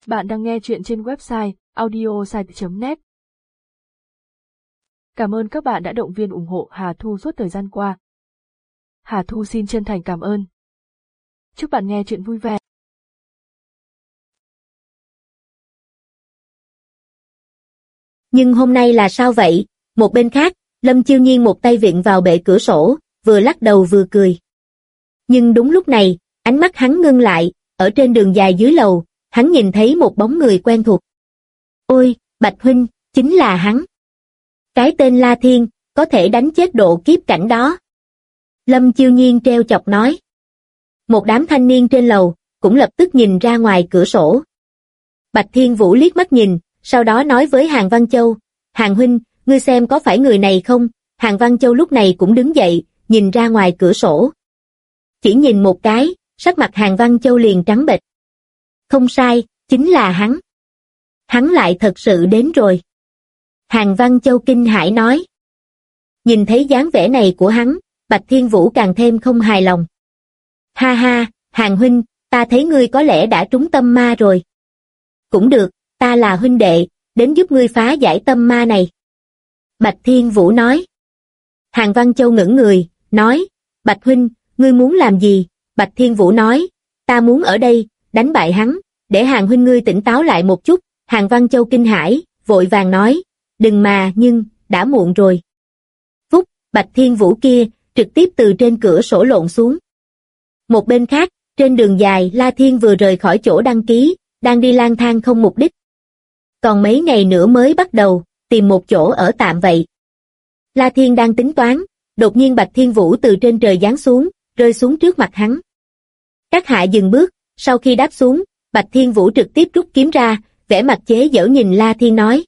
Bạn đang nghe chuyện trên website audiosite.net. Cảm ơn các bạn đã động viên ủng hộ Hà Thu suốt thời gian qua. Hà Thu xin chân thành cảm ơn. Chúc bạn nghe chuyện vui vẻ. Nhưng hôm nay là sao vậy? Một bên khác, Lâm Chiêu Nhiên một tay vịn vào bệ cửa sổ, vừa lắc đầu vừa cười. Nhưng đúng lúc này, ánh mắt hắn ngưng lại, ở trên đường dài dưới lầu, hắn nhìn thấy một bóng người quen thuộc. Ôi, Bạch huynh, chính là hắn. Cái tên La Thiên, có thể đánh chết độ kiếp cảnh đó. Lâm Chiêu Nhiên trêu chọc nói. Một đám thanh niên trên lầu, cũng lập tức nhìn ra ngoài cửa sổ. Bạch Thiên Vũ liếc mắt nhìn, sau đó nói với Hàn Văn Châu, Hàn huynh, ngươi xem có phải người này không? Hàn Văn Châu lúc này cũng đứng dậy, nhìn ra ngoài cửa sổ. Chỉ nhìn một cái, sắc mặt Hàn Văn Châu liền trắng bệch. Không sai, chính là hắn. Hắn lại thật sự đến rồi. Hàn Văn Châu kinh hãi nói. Nhìn thấy dáng vẻ này của hắn, Bạch Thiên Vũ càng thêm không hài lòng. Ha ha, Hàn huynh, ta thấy ngươi có lẽ đã trúng tâm ma rồi. Cũng được, ta là huynh đệ, đến giúp ngươi phá giải tâm ma này. Bạch Thiên Vũ nói. Hàn Văn Châu ngẩng người, nói, Bạch huynh, ngươi muốn làm gì? Bạch Thiên Vũ nói, ta muốn ở đây, đánh bại hắn, để Hàn huynh ngươi tỉnh táo lại một chút. Hàn Văn Châu kinh hãi, vội vàng nói, đừng mà, nhưng, đã muộn rồi. Phúc, Bạch Thiên Vũ kia, trực tiếp từ trên cửa sổ lộn xuống. Một bên khác, trên đường dài La Thiên vừa rời khỏi chỗ đăng ký, đang đi lang thang không mục đích. Còn mấy ngày nữa mới bắt đầu, tìm một chỗ ở tạm vậy. La Thiên đang tính toán, đột nhiên Bạch Thiên Vũ từ trên trời giáng xuống, rơi xuống trước mặt hắn. Các hạ dừng bước, sau khi đáp xuống, Bạch Thiên Vũ trực tiếp rút kiếm ra, vẻ mặt chế giễu nhìn La Thiên nói.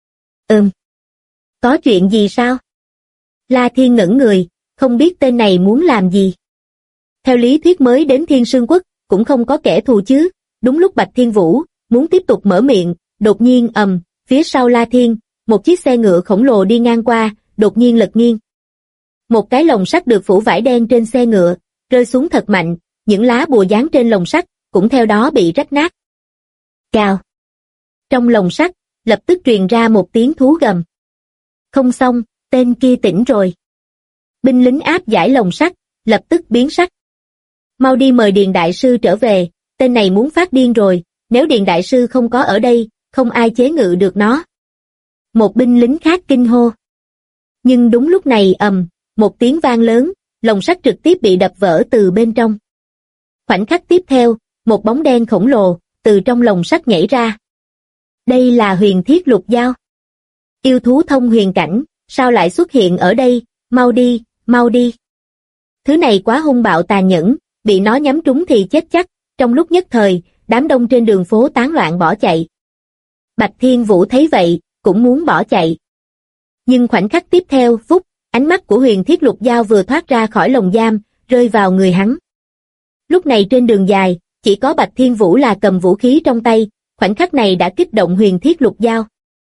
Có chuyện gì sao? La Thiên ngẩn người, không biết tên này muốn làm gì. Theo lý thuyết mới đến Thiên Sương Quốc, cũng không có kẻ thù chứ. Đúng lúc Bạch Thiên Vũ muốn tiếp tục mở miệng, đột nhiên phía sau La Thiên, một chiếc xe ngựa khổng lồ đi ngang qua, đột nhiên lật nghiêng. Một cái lồng sắt được phủ vải đen trên xe ngựa, rơi xuống thật mạnh, những lá bùa dán trên lồng sắt cũng theo đó bị rách nát. Cào. Trong lồng sắt, lập tức truyền ra một tiếng thú gầm. Không xong, tên kia tỉnh rồi. Binh lính áp giải lồng sắt, lập tức biến sắc. Mau đi mời Điền Đại Sư trở về, tên này muốn phát điên rồi, nếu Điền Đại Sư không có ở đây, không ai chế ngự được nó. Một binh lính khác kinh hô. Nhưng đúng lúc này một tiếng vang lớn, lồng sắt trực tiếp bị đập vỡ từ bên trong. Khoảnh khắc tiếp theo, một bóng đen khổng lồ, từ trong lồng sắt nhảy ra. Đây là Huyền Thiết Lục Dao. Yêu thú thông huyền cảnh, sao lại xuất hiện ở đây, mau đi, mau đi. Thứ này quá hung bạo tàn nhẫn, bị nó nhắm trúng thì chết chắc, trong lúc nhất thời, đám đông trên đường phố tán loạn bỏ chạy. Bạch Thiên Vũ thấy vậy, cũng muốn bỏ chạy. Nhưng khoảnh khắc tiếp theo, phút, ánh mắt của Huyền Thiết Lục Dao vừa thoát ra khỏi lồng giam, rơi vào người hắn. Lúc này trên đường dài, chỉ có Bạch Thiên Vũ là cầm vũ khí trong tay, khoảnh khắc này đã kích động Huyền Thiết Lục Dao.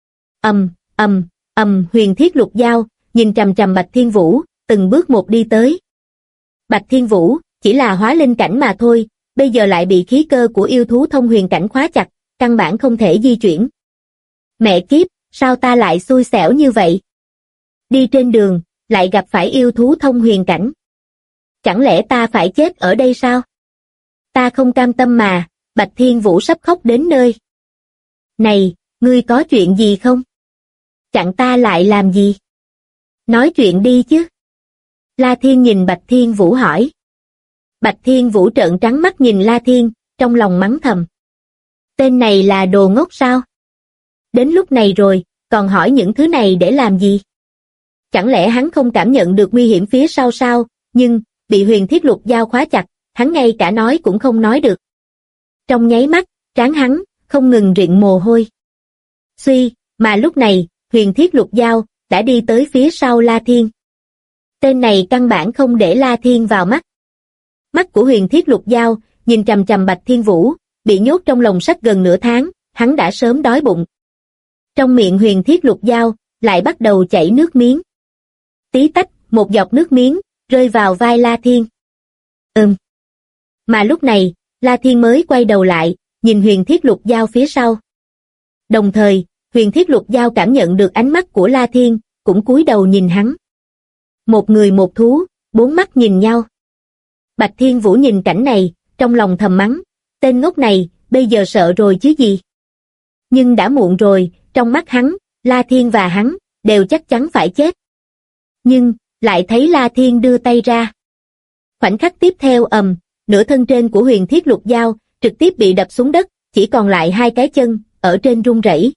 Huyền Thiết Lục Dao nhìn chằm chằm Bạch Thiên Vũ, từng bước một đi tới. Bạch Thiên Vũ chỉ là hóa linh cảnh mà thôi, bây giờ lại bị khí cơ của yêu thú thông huyền cảnh khóa chặt, căn bản không thể di chuyển. Mẹ kiếp, sao ta lại xui xẻo như vậy? Đi trên đường, lại gặp phải yêu thú thông huyền cảnh. Chẳng lẽ ta phải chết ở đây sao? Ta không cam tâm mà, Bạch Thiên Vũ sắp khóc đến nơi. Này, ngươi có chuyện gì không? Chặn ta lại làm gì? Nói chuyện đi chứ. La Thiên nhìn Bạch Thiên Vũ hỏi. Bạch Thiên Vũ trợn trắng mắt nhìn La Thiên, trong lòng mắng thầm. Tên này là đồ ngốc sao? Đến lúc này rồi, còn hỏi những thứ này để làm gì? Chẳng lẽ hắn không cảm nhận được nguy hiểm phía sau sao? Nhưng, bị Huyền Thiết Lục Dao khóa chặt, hắn ngay cả nói cũng không nói được. Trong nháy mắt, trán hắn không ngừng rịn mồ hôi. Suy, mà lúc này, Huyền Thiết Lục Dao đã đi tới phía sau La Thiên. Tên này căn bản không để La Thiên vào mắt. Mắt của Huyền Thiết Lục Dao nhìn chằm chằm Bạch Thiên Vũ, bị nhốt trong lồng sắt gần nửa tháng, hắn đã sớm đói bụng. Trong miệng Huyền Thiết Lục Dao lại bắt đầu chảy nước miếng. Tí tách, một giọt nước miếng rơi vào vai La Thiên. Mà lúc này, La Thiên mới quay đầu lại, nhìn Huyền Thiết Lục Giao phía sau. Đồng thời, Huyền Thiết Lục Giao cảm nhận được ánh mắt của La Thiên, cũng cúi đầu nhìn hắn. Một người một thú, bốn mắt nhìn nhau. Bạch Thiên Vũ nhìn cảnh này, trong lòng thầm mắng, tên ngốc này, bây giờ sợ rồi chứ gì. Nhưng đã muộn rồi, trong mắt hắn, La Thiên và hắn, đều chắc chắn phải chết. Nhưng, lại thấy La Thiên đưa tay ra. Khoảnh khắc tiếp theo nửa thân trên của Huyền Thiết Lục Giao, trực tiếp bị đập xuống đất, chỉ còn lại hai cái chân, ở trên run rẩy.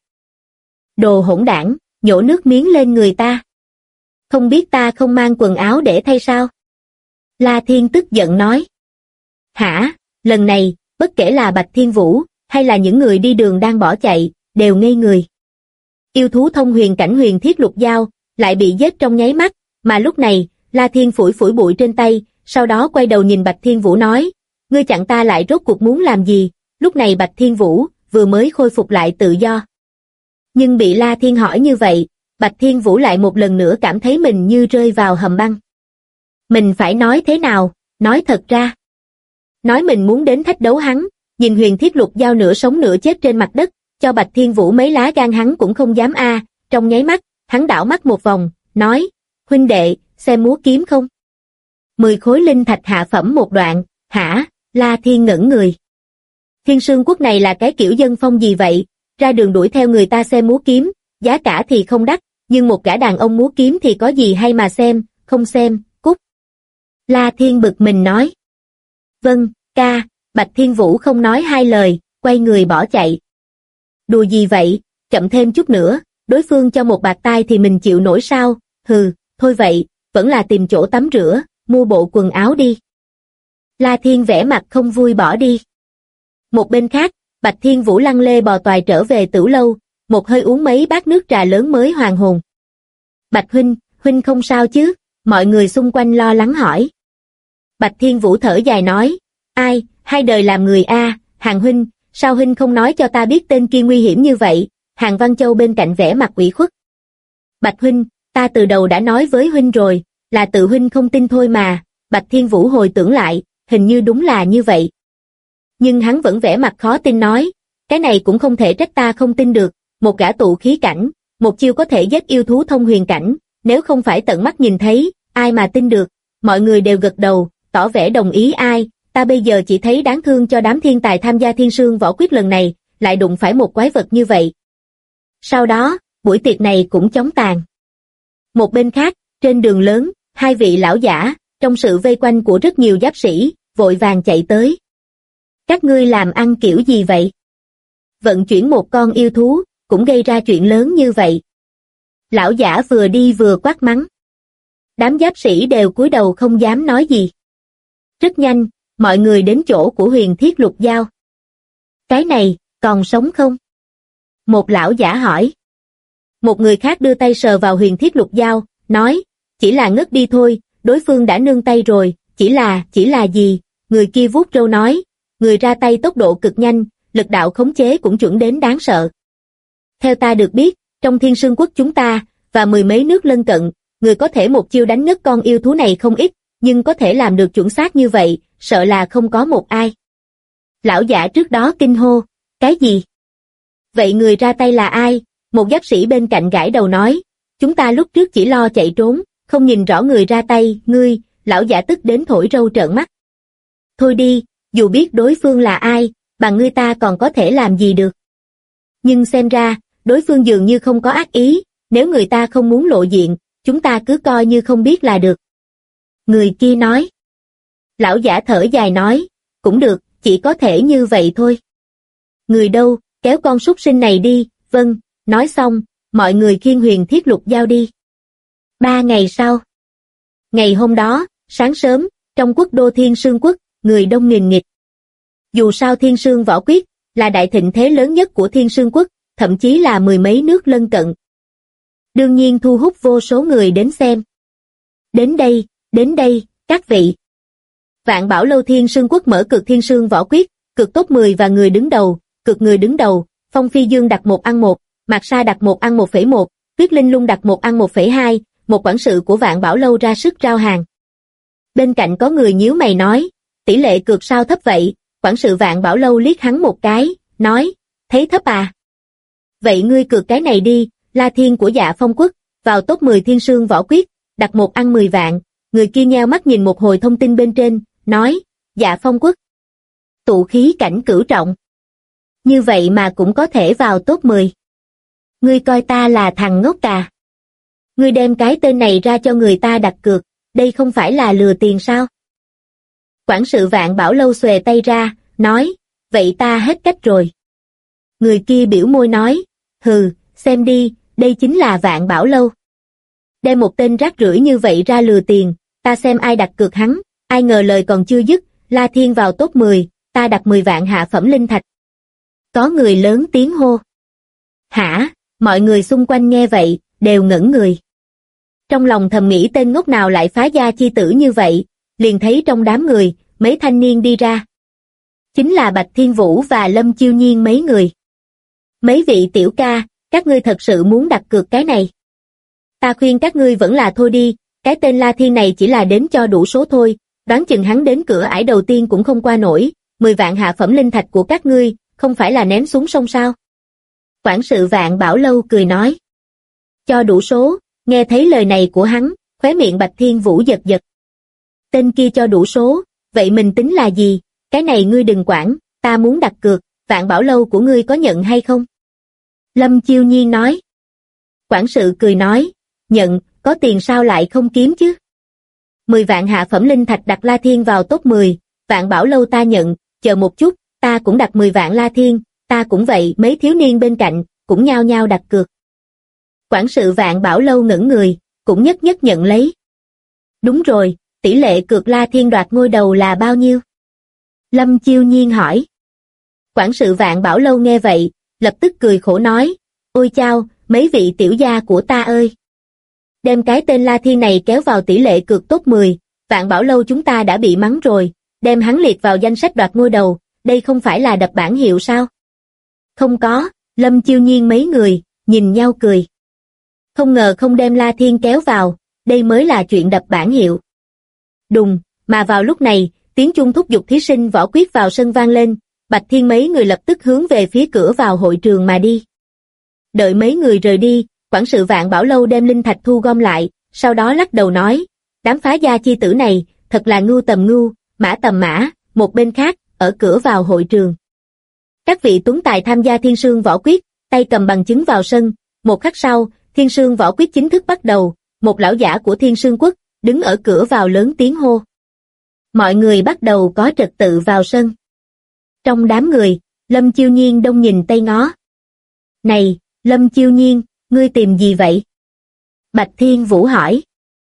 Đồ hỗn đảng, nhổ nước miếng lên người ta. Không biết ta không mang quần áo để thay sao? La Thiên tức giận nói. Hả, lần này, bất kể là Bạch Thiên Vũ, hay là những người đi đường đang bỏ chạy, đều ngây người. Yêu thú thông huyền cảnh Huyền Thiết Lục Giao, lại bị giết trong nháy mắt, mà lúc này, La Thiên phủi phủi bụi trên tay, sau đó quay đầu nhìn Bạch Thiên Vũ nói, ngươi chặn ta lại rốt cuộc muốn làm gì? Lúc này Bạch Thiên Vũ, vừa mới khôi phục lại tự do. Nhưng bị La Thiên hỏi như vậy, Bạch Thiên Vũ lại một lần nữa cảm thấy mình như rơi vào hầm băng. Mình phải nói thế nào, nói thật ra. Nói mình muốn đến thách đấu hắn, nhìn Huyền Thiết Lục Giao nửa sống nửa chết trên mặt đất, cho Bạch Thiên Vũ mấy lá gan hắn cũng không dám trong nháy mắt, hắn đảo mắt một vòng, nói, huynh đệ, xem múa kiếm không? 10 khối linh thạch hạ phẩm một đoạn, hả? La Thiên ngẩn người. Thiên Sương Quốc này là cái kiểu dân phong gì vậy? Ra đường đuổi theo người ta xem múa kiếm, giá cả thì không đắt, nhưng một gã đàn ông múa kiếm thì có gì hay mà xem, không xem, cút. La Thiên bực mình nói. Vâng, ca, Bạch Thiên Vũ không nói hai lời, quay người bỏ chạy. Đùa gì vậy, chậm thêm chút nữa, đối phương cho một bạt tai thì mình chịu nổi sao? Hừ, thôi vậy, vẫn là tìm chỗ tắm rửa, mua bộ quần áo đi. La Thiên vẻ mặt không vui bỏ đi. Một bên khác, Bạch Thiên Vũ lăn lê bò toài trở về Tửu Lâu, một hơi uống mấy bát nước trà lớn mới hoàn hồn. Bạch huynh không sao chứ? Mọi người xung quanh lo lắng hỏi. Bạch Thiên Vũ thở dài nói, ai, hai đời làm người Hàng huynh, sao huynh không nói cho ta biết tên kia nguy hiểm như vậy? Hàng Văn Châu bên cạnh vẻ mặt ủy khuất. Bạch huynh, ta từ đầu đã nói với huynh rồi, là tự huynh không tin thôi mà. Bạch Thiên Vũ hồi tưởng lại, hình như đúng là như vậy. Nhưng hắn vẫn vẻ mặt khó tin nói, cái này cũng không thể trách ta không tin được, một gã tụ khí cảnh, một chiêu có thể giết yêu thú thông huyền cảnh, nếu không phải tận mắt nhìn thấy, ai mà tin được. Mọi người đều gật đầu, tỏ vẻ đồng ý. Ta bây giờ chỉ thấy đáng thương cho đám thiên tài tham gia Thiên Sương võ quyết lần này, lại đụng phải một quái vật như vậy. Sau đó, buổi tiệc này cũng chóng tàn. Một bên khác, trên đường lớn, hai vị lão giả, trong sự vây quanh của rất nhiều giáp sĩ, vội vàng chạy tới. Các ngươi làm ăn kiểu gì vậy? Vận chuyển một con yêu thú, cũng gây ra chuyện lớn như vậy. Lão giả vừa đi vừa quát mắng. Đám giáp sĩ đều cúi đầu không dám nói gì. Rất nhanh, mọi người đến chỗ của Huyền Thiết Lục Giao. Cái này, còn sống không? Một lão giả hỏi. Một người khác đưa tay sờ vào Huyền Thiết Lục Giao, nói, chỉ là ngất đi thôi, đối phương đã nương tay rồi, chỉ là gì? Người kia vuốt râu nói, người ra tay tốc độ cực nhanh, lực đạo khống chế cũng chuẩn đến đáng sợ. Theo ta được biết, trong Thiên Sương Quốc chúng ta, và mười mấy nước lân cận, người có thể một chiêu đánh ngất con yêu thú này không ít, nhưng có thể làm được chuẩn xác như vậy, sợ là không có một ai. Lão giả trước đó kinh hô, cái gì? Vậy người ra tay là ai? Một giáp sĩ bên cạnh gãi đầu nói, chúng ta lúc trước chỉ lo chạy trốn, không nhìn rõ người ra tay. Ngươi, lão giả tức đến thổi râu trợn mắt. Thôi đi, dù biết đối phương là ai, bằng ngươi ta còn có thể làm gì được. Nhưng xem ra, đối phương dường như không có ác ý, nếu người ta không muốn lộ diện, chúng ta cứ coi như không biết là được. Người kia nói. Lão giả thở dài nói, cũng được, chỉ có thể như vậy thôi. Người đâu, kéo con súc sinh này đi. Vâng, nói xong, mọi người khiêng Huyền Thiết Lục Giao đi. 3 ngày sau. Ngày hôm đó, sáng sớm, trong quốc đô Thiên Sương Quốc, người đông nghìn nghịt. Dù sao Thiên Sương võ quyết là đại thịnh thế lớn nhất của Thiên Sương Quốc, thậm chí là mười mấy nước lân cận. Đương nhiên thu hút vô số người đến xem. Đến đây, các vị. Vạn Bảo Lâu Thiên Sương Quốc mở cực Thiên Sương võ quyết, cực top 10 và người đứng đầu, cực người đứng đầu, Phong Phi Dương đặt 1/1, Mạc Sa đặt 1/1,1, Tuyết Linh Lung đặt 1/1,2, một quản sự của Vạn Bảo Lâu ra sức rao hàng. Bên cạnh có người nhíu mày nói, tỷ lệ cược sao thấp vậy, Quản sự Vạn Bảo Lâu liếc hắn một cái, nói, thấy thấp à? Vậy ngươi cược cái này đi, La Thiên của Dạ Phong Quốc, vào top 10 Thiên Sương Võ Quyết, đặt một ăn 10 vạn, người kia nheo mắt nhìn một hồi thông tin bên trên, nói, Dạ Phong Quốc. Tụ khí cảnh cửu trọng. Như vậy mà cũng có thể vào top 10. Ngươi coi ta là thằng ngốc à? Ngươi đem cái tên này ra cho người ta đặt cược, đây không phải là lừa tiền sao? Quản sự Vạn Bảo Lâu xòe tay ra, nói, vậy ta hết cách rồi. Người kia biểu môi nói, hừ, xem đi, đây chính là Vạn Bảo Lâu. Đem một tên rác rưởi như vậy ra lừa tiền, ta xem ai đặt cược hắn, ai ngờ lời còn chưa dứt, La Thiên vào top 10, ta đặt 10 vạn hạ phẩm linh thạch. Có người lớn tiếng hô. Hả? Mọi người xung quanh nghe vậy, đều ngẩn người. Trong lòng thầm nghĩ tên ngốc nào lại phá gia chi tử như vậy, liền thấy trong đám người, mấy thanh niên đi ra. Chính là Bạch Thiên Vũ và Lâm Chiêu Nhiên mấy người. Mấy vị tiểu ca, các ngươi thật sự muốn đặt cược cái này. Ta khuyên các ngươi vẫn là thôi đi, cái tên La Thiên này chỉ là đến cho đủ số thôi, đoán chừng hắn đến cửa ải đầu tiên cũng không qua nổi, 10 vạn hạ phẩm linh thạch của các ngươi, không phải là ném xuống sông sao? Quản sự Vạn Bảo Lâu cười nói. Cho đủ số, nghe thấy lời này của hắn, khóe miệng Bạch Thiên Vũ giật giật. Tên kia cho đủ số, vậy mình tính là gì? Cái này ngươi đừng quản, ta muốn đặt cược, Vạn Bảo Lâu của ngươi có nhận hay không? Lâm Chiêu Nhiên nói. Quản sự cười nói, nhận, có tiền sao lại không kiếm chứ? 10 vạn hạ phẩm linh thạch đặt La Thiên vào top 10, Vạn Bảo Lâu ta nhận, chờ một chút, ta cũng đặt 10 vạn La Thiên, ta cũng vậy, mấy thiếu niên bên cạnh, cũng nhao nhao đặt cược. Quản sự Vạn Bảo Lâu ngẩn người, cũng nhất nhất nhận lấy. Đúng rồi, tỷ lệ cược La Thiên đoạt ngôi đầu là bao nhiêu? Lâm Chiêu Nhiên hỏi. Quản sự Vạn Bảo Lâu nghe vậy, lập tức cười khổ nói, ôi chao, mấy vị tiểu gia của ta ơi! Đem cái tên La Thiên này kéo vào tỷ lệ cược top 10, Vạn Bảo Lâu chúng ta đã bị mắng rồi, đem hắn liệt vào danh sách đoạt ngôi đầu, đây không phải là đập bảng hiệu sao? Không có, Lâm Chiêu Nhiên mấy người, nhìn nhau cười. Không ngờ không đem La Thiên kéo vào, đây mới là chuyện đập bảng hiệu. Đùng, mà vào lúc này, tiếng chuông thúc giục thí sinh võ quyết vào sân vang lên, Bạch Thiên mấy người lập tức hướng về phía cửa vào hội trường mà đi. Đợi mấy người rời đi, quản sự Vạn Bảo Lâu đem linh thạch thu gom lại, sau đó lắc đầu nói, đám phá gia chi tử này, thật là ngu tầm ngu, mã tầm mã, một bên khác, ở cửa vào hội trường. Các vị tuấn tài tham gia Thiên Sương Võ Quyết, tay cầm bằng chứng vào sân, một khắc sau, Thiên Sương Võ Quyết chính thức bắt đầu, một lão giả của Thiên Sương Quốc, đứng ở cửa vào lớn tiếng hô. Mọi người bắt đầu có trật tự vào sân. Trong đám người, Lâm Chiêu Nhiên đông nhìn tây ngó. Này, Lâm Chiêu Nhiên, ngươi tìm gì vậy? Bạch Thiên Vũ hỏi.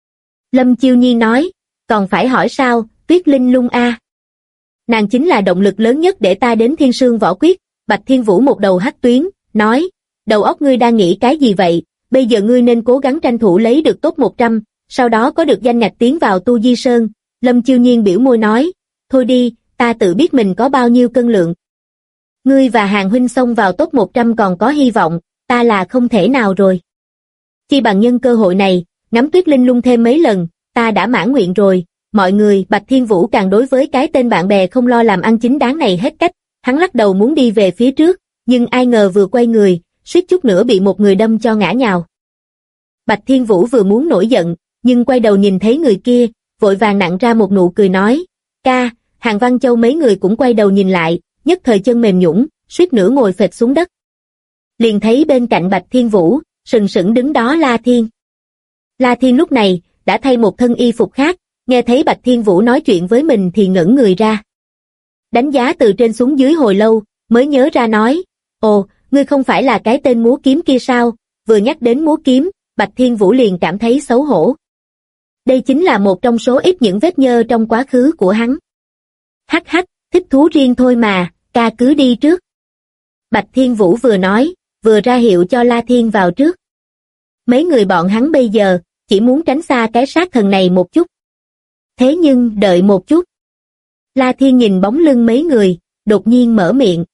Lâm Chiêu Nhiên nói, còn phải hỏi sao, Tuyết Linh Lung a. Nàng chính là động lực lớn nhất để ta đến Thiên Sương Võ Quyết. Bạch Thiên Vũ một đầu hắc tuyến, nói, đầu óc ngươi đang nghĩ cái gì vậy, bây giờ ngươi nên cố gắng tranh thủ lấy được top 100, sau đó có được danh ngạch tiến vào Tu Di Sơn. Lâm Chiêu Nhiên biểu môi nói, thôi đi, ta tự biết mình có bao nhiêu cân lượng. Ngươi và Hàng huynh xông vào top 100 còn có hy vọng, ta là không thể nào rồi. Chi bằng nhân cơ hội này, ngắm Tuyết Linh Lung thêm mấy lần, ta đã mãn nguyện rồi. Mọi người, Bạch Thiên Vũ càng đối với cái tên bạn bè không lo làm ăn chính đáng này hết cách, hắn lắc đầu muốn đi về phía trước, nhưng ai ngờ vừa quay người, suýt chút nữa bị một người đâm cho ngã nhào. Bạch Thiên Vũ vừa muốn nổi giận, nhưng quay đầu nhìn thấy người kia, vội vàng nặn ra một nụ cười nói, ca, Hàng Văn Châu mấy người cũng quay đầu nhìn lại, nhất thời chân mềm nhũn, suýt nữa ngồi phịch xuống đất. Liền thấy bên cạnh Bạch Thiên Vũ, sừng sững đứng đó La Thiên. La Thiên lúc này, đã thay một thân y phục khác, nghe thấy Bạch Thiên Vũ nói chuyện với mình thì ngẩn người ra. Đánh giá từ trên xuống dưới hồi lâu, mới nhớ ra nói, ồ, ngươi không phải là cái tên múa kiếm kia sao? Vừa nhắc đến múa kiếm, Bạch Thiên Vũ liền cảm thấy xấu hổ. Đây chính là một trong số ít những vết nhơ trong quá khứ của hắn. Hắc hắc, thích thú riêng thôi mà, ca cứ đi trước. Bạch Thiên Vũ vừa nói, vừa ra hiệu cho La Thiên vào trước. Mấy người bọn hắn bây giờ, chỉ muốn tránh xa cái sát thần này một chút. Thế nhưng đợi một chút. La Thiên nhìn bóng lưng mấy người, đột nhiên mở miệng.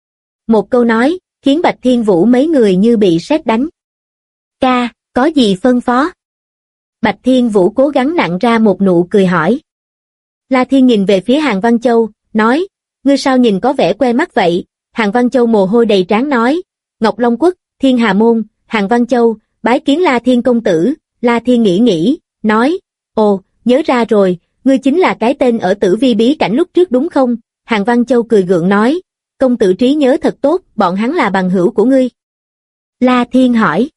Một câu nói, khiến Bạch Thiên Vũ mấy người như bị sét đánh. Ca, có gì phân phó? Bạch Thiên Vũ cố gắng nặn ra một nụ cười hỏi. La Thiên nhìn về phía Hàng Văn Châu, nói, ngươi sao nhìn có vẻ quen mắt vậy? Hàn Văn Châu mồ hôi đầy trán nói. Ngọc Long Quốc, Thiên Hà Môn, Hàn Văn Châu, bái kiến La Thiên công tử. La Thiên nghĩ, nói, ồ, nhớ ra rồi, ngươi chính là cái tên ở Tử Vi bí cảnh lúc trước đúng không? Hàn Văn Châu cười gượng nói, công tử trí nhớ thật tốt, bọn hắn là bằng hữu của ngươi. La Thiên hỏi.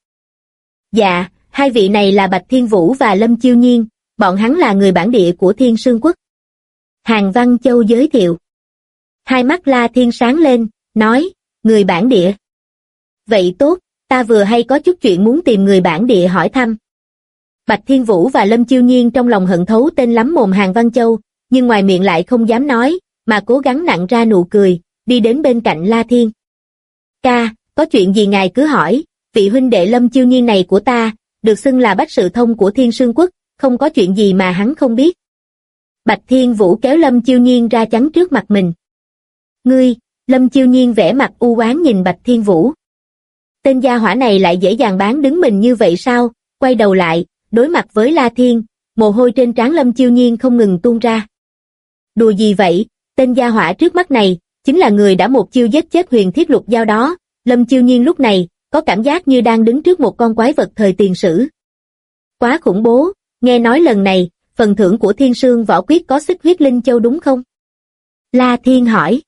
Dạ, hai vị này là Bạch Thiên Vũ và Lâm Chiêu Nhiên, bọn hắn là người bản địa của Thiên Sương Quốc. Hàn Văn Châu giới thiệu. Hai mắt La Thiên sáng lên, nói, người bản địa. Vậy tốt, ta vừa hay có chút chuyện muốn tìm người bản địa hỏi thăm. Bạch Thiên Vũ và Lâm Chiêu Nhiên trong lòng hận thấu tên lắm mồm Hàn Văn Châu, nhưng ngoài miệng lại không dám nói, mà cố gắng nặn ra nụ cười, đi đến bên cạnh La Thiên. Ca, có chuyện gì ngài cứ hỏi, vị huynh đệ Lâm Chiêu Nhiên này của ta, được xưng là bách sự thông của Thiên Sương Quốc, không có chuyện gì mà hắn không biết. Bạch Thiên Vũ kéo Lâm Chiêu Nhiên ra chắn trước mặt mình. Ngươi, Lâm Chiêu Nhiên vẻ mặt u oán nhìn Bạch Thiên Vũ. Tên gia hỏa này lại dễ dàng bán đứng mình như vậy sao? Quay đầu lại, đối mặt với La Thiên, mồ hôi trên trán Lâm Chiêu Nhiên không ngừng tuôn ra. Đùa gì vậy, tên gia hỏa trước mắt này, chính là người đã một chiêu giết chết Huyền Thiết Lục Giao đó. Lâm Chiêu Nhiên lúc này, có cảm giác như đang đứng trước một con quái vật thời tiền sử. Quá khủng bố, nghe nói lần này, phần thưởng của Thiên Sương Võ Quyết có xích huyết linh châu đúng không? La Thiên hỏi.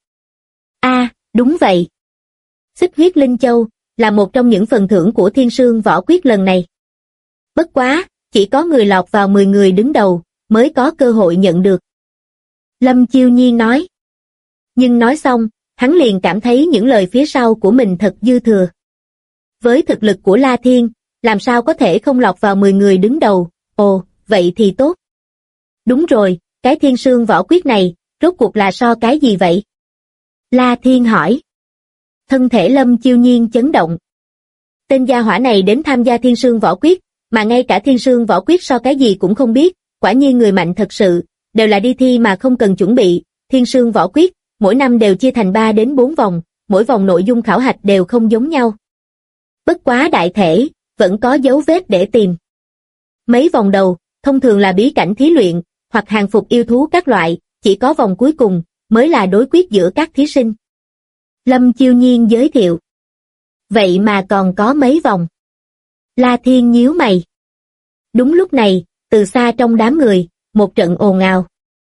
Đúng vậy. Xích huyết linh châu, là một trong những phần thưởng của Thiên Sương Võ Quyết lần này. Bất quá, chỉ có người lọt vào 10 người đứng đầu, mới có cơ hội nhận được. Lâm Chiêu Nhiên nói. Nhưng nói xong, hắn liền cảm thấy những lời phía sau của mình thật dư thừa. Với thực lực của La Thiên, làm sao có thể không lọt vào 10 người đứng đầu, ồ, vậy thì tốt. Đúng rồi, cái Thiên Sương Võ Quyết này, rốt cuộc là so cái gì vậy? La Thiên hỏi. Thân thể Lâm Chiêu Nhiên chấn động. Tên gia hỏa này đến tham gia Thiên Sương Võ Quyết, mà ngay cả Thiên Sương Võ Quyết so cái gì cũng không biết, quả nhiên người mạnh thật sự, đều là đi thi mà không cần chuẩn bị. Thiên Sương Võ Quyết, mỗi năm đều chia thành 3 đến 4 vòng, mỗi vòng nội dung khảo hạch đều không giống nhau. Bất quá đại thể, vẫn có dấu vết để tìm. Mấy vòng đầu, thông thường là bí cảnh thí luyện, hoặc hàng phục yêu thú các loại, chỉ có vòng cuối cùng, mới là đối quyết giữa các thí sinh. Lâm Chiêu Nhiên giới thiệu. Vậy mà còn có mấy vòng? La Thiên nhíu mày. Đúng lúc này, từ xa trong đám người, một trận ồn ào.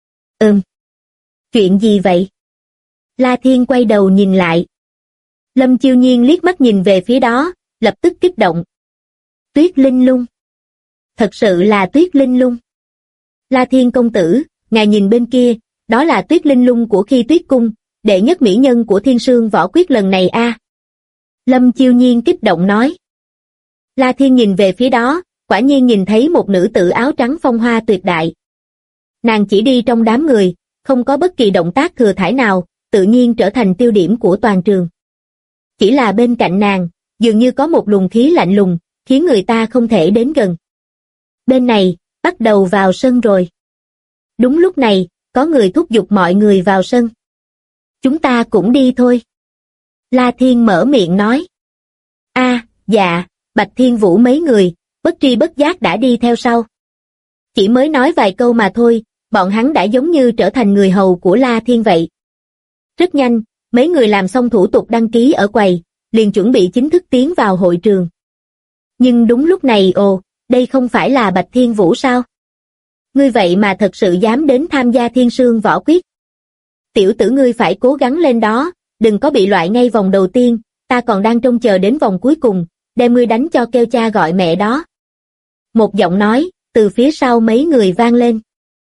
Chuyện gì vậy? La Thiên quay đầu nhìn lại. Lâm Chiêu Nhiên liếc mắt nhìn về phía đó, lập tức kích động. Tuyết Linh Lung. Thật sự là Tuyết Linh Lung. La Thiên công tử, ngài nhìn bên kia, đó là Tuyết Linh Lung của Khi Tuyết Cung, đệ nhất mỹ nhân của Thiên Sương Võ Quyết lần này a. Lâm Chiêu Nhiên kích động nói. La Thiên nhìn về phía đó, quả nhiên nhìn thấy một nữ tử áo trắng phong hoa tuyệt đại. Nàng chỉ đi trong đám người, không có bất kỳ động tác thừa thãi nào, tự nhiên trở thành tiêu điểm của toàn trường. Chỉ là bên cạnh nàng, dường như có một luồng khí lạnh lùng, khiến người ta không thể đến gần. Bên này, bắt đầu vào sân rồi. Đúng lúc này, có người thúc giục mọi người vào sân. Chúng ta cũng đi thôi. La Thiên mở miệng nói. Dạ, Bạch Thiên Vũ mấy người, bất tri bất giác đã đi theo sau. Chỉ mới nói vài câu mà thôi, bọn hắn đã giống như trở thành người hầu của La Thiên vậy. Rất nhanh, mấy người làm xong thủ tục đăng ký ở quầy, liền chuẩn bị chính thức tiến vào hội trường. Nhưng đúng lúc này đây không phải là Bạch Thiên Vũ sao? Ngươi vậy mà thật sự dám đến tham gia Thiên Sương Võ Quyết. Tiểu tử ngươi phải cố gắng lên đó, đừng có bị loại ngay vòng đầu tiên, ta còn đang trông chờ đến vòng cuối cùng, đem ngươi đánh cho kêu cha gọi mẹ đó. Một giọng nói, từ phía sau mấy người vang lên.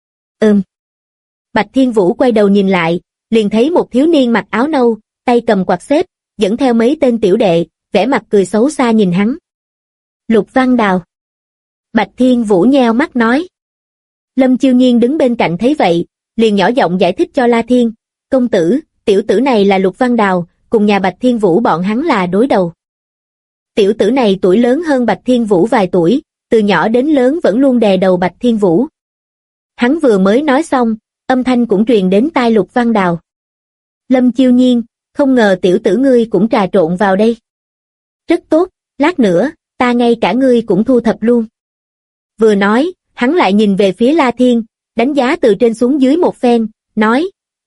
Bạch Thiên Vũ quay đầu nhìn lại, liền thấy một thiếu niên mặc áo nâu, tay cầm quạt xếp, dẫn theo mấy tên tiểu đệ, vẻ mặt cười xấu xa nhìn hắn. Lục Văn Đào. Bạch Thiên Vũ nheo mắt nói. Lâm Chiêu Nhiên đứng bên cạnh thấy vậy, liền nhỏ giọng giải thích cho La Thiên, công tử, tiểu tử này là Lục Văn Đào, cùng nhà Bạch Thiên Vũ bọn hắn là đối đầu. Tiểu tử này tuổi lớn hơn Bạch Thiên Vũ vài tuổi, từ nhỏ đến lớn vẫn luôn đè đầu Bạch Thiên Vũ. Hắn vừa mới nói xong, âm thanh cũng truyền đến tai Lục Văn Đào. Lâm Chiêu Nhiên, không ngờ tiểu tử ngươi cũng trà trộn vào đây. Rất tốt, lát nữa, ta ngay cả ngươi cũng thu thập luôn. Vừa nói, hắn lại nhìn về phía La Thiên, đánh giá từ trên xuống dưới một phen, nói,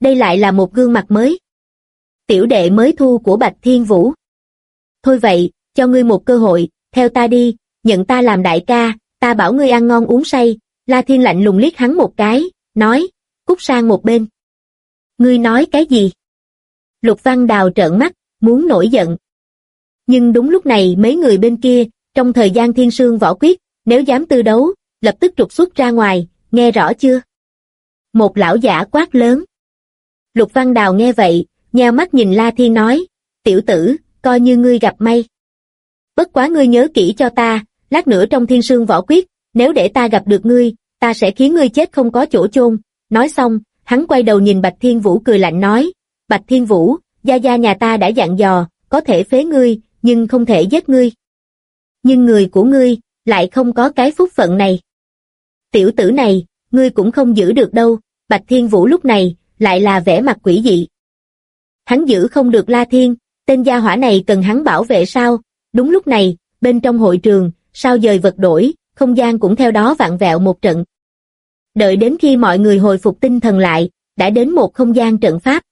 đây lại là một gương mặt mới. Tiểu đệ mới thu của Bạch Thiên Vũ. Thôi vậy, cho ngươi một cơ hội, theo ta đi, nhận ta làm đại ca, ta bảo ngươi ăn ngon uống say. La Thiên lạnh lùng liếc hắn một cái, nói, cút sang một bên. Ngươi nói cái gì? Lục Văn Đào trợn mắt, muốn nổi giận. Nhưng đúng lúc này mấy người bên kia, trong thời gian Thiên Sương võ quyết, nếu dám tư đấu, lập tức trục xuất ra ngoài, nghe rõ chưa? Một lão giả quát lớn. Lục Văn Đào nghe vậy, nheo mắt nhìn La Thiên nói, tiểu tử, coi như ngươi gặp may. Bất quá ngươi nhớ kỹ cho ta, lát nữa trong Thiên Sương võ quyết, nếu để ta gặp được ngươi, ta sẽ khiến ngươi chết không có chỗ chôn. Nói xong, hắn quay đầu nhìn Bạch Thiên Vũ cười lạnh nói, Bạch Thiên Vũ, gia gia nhà ta đã dặn dò, có thể phế ngươi, nhưng không thể giết ngươi. Nhưng người của ngươi, lại không có cái phúc phận này. Tiểu tử này, ngươi cũng không giữ được đâu. Bạch Thiên Vũ lúc này, lại là vẻ mặt quỷ dị. Hắn giữ không được La Thiên, tên gia hỏa này cần hắn bảo vệ sao? Đúng lúc này, bên trong hội trường, sao dời vật đổi, không gian cũng theo đó vặn vẹo một trận. Đợi đến khi mọi người hồi phục tinh thần lại, đã đến một không gian trận pháp.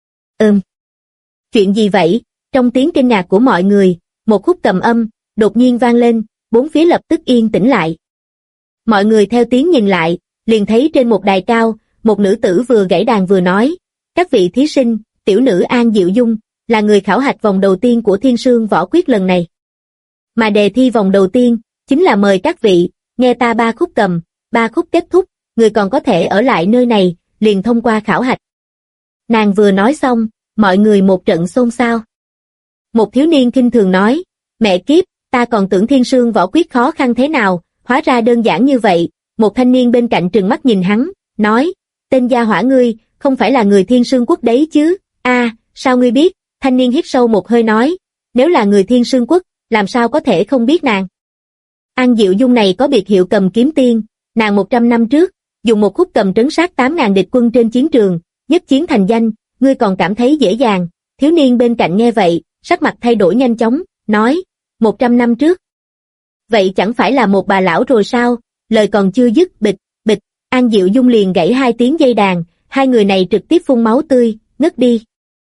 Chuyện gì vậy? Trong tiếng kinh ngạc của mọi người, một khúc cầm âm, đột nhiên vang lên, bốn phía lập tức yên tĩnh lại. Mọi người theo tiếng nhìn lại, liền thấy trên một đài cao, một nữ tử vừa gảy đàn vừa nói, các vị thí sinh, tiểu nữ An Diệu Dung, là người khảo hạch vòng đầu tiên của Thiên Sương võ quyết lần này. Mà đề thi vòng đầu tiên, chính là mời các vị, nghe ta 3 khúc cầm, 3 khúc kết thúc, người còn có thể ở lại nơi này, liền thông qua khảo hạch. Nàng vừa nói xong, mọi người một trận xôn xao. Một thiếu niên khinh thường nói, mẹ kiếp, ta còn tưởng Thiên Sương võ quyết khó khăn thế nào, hóa ra đơn giản như vậy. Một thanh niên bên cạnh trừng mắt nhìn hắn, nói, tên gia hỏa ngươi, không phải là người Thiên Sương quốc đấy chứ? Sao ngươi biết? Thanh niên hít sâu một hơi nói, nếu là người Thiên Sương quốc, làm sao có thể không biết nàng? An Diệu Dung này có biệt hiệu cầm kiếm tiên, nàng 100 năm trước, dùng một khúc cầm trấn sát 8.000 địch quân trên chiến trường, nhất chiến thành danh, ngươi còn cảm thấy dễ dàng? Thiếu niên bên cạnh nghe vậy, sắc mặt thay đổi nhanh chóng, nói, 100 năm trước. Vậy chẳng phải là một bà lão rồi sao? Lời còn chưa dứt, bịch, bịch, An Diệu Dung liền gãy 2 tiếng dây đàn, hai người này trực tiếp phun máu tươi, ngất đi.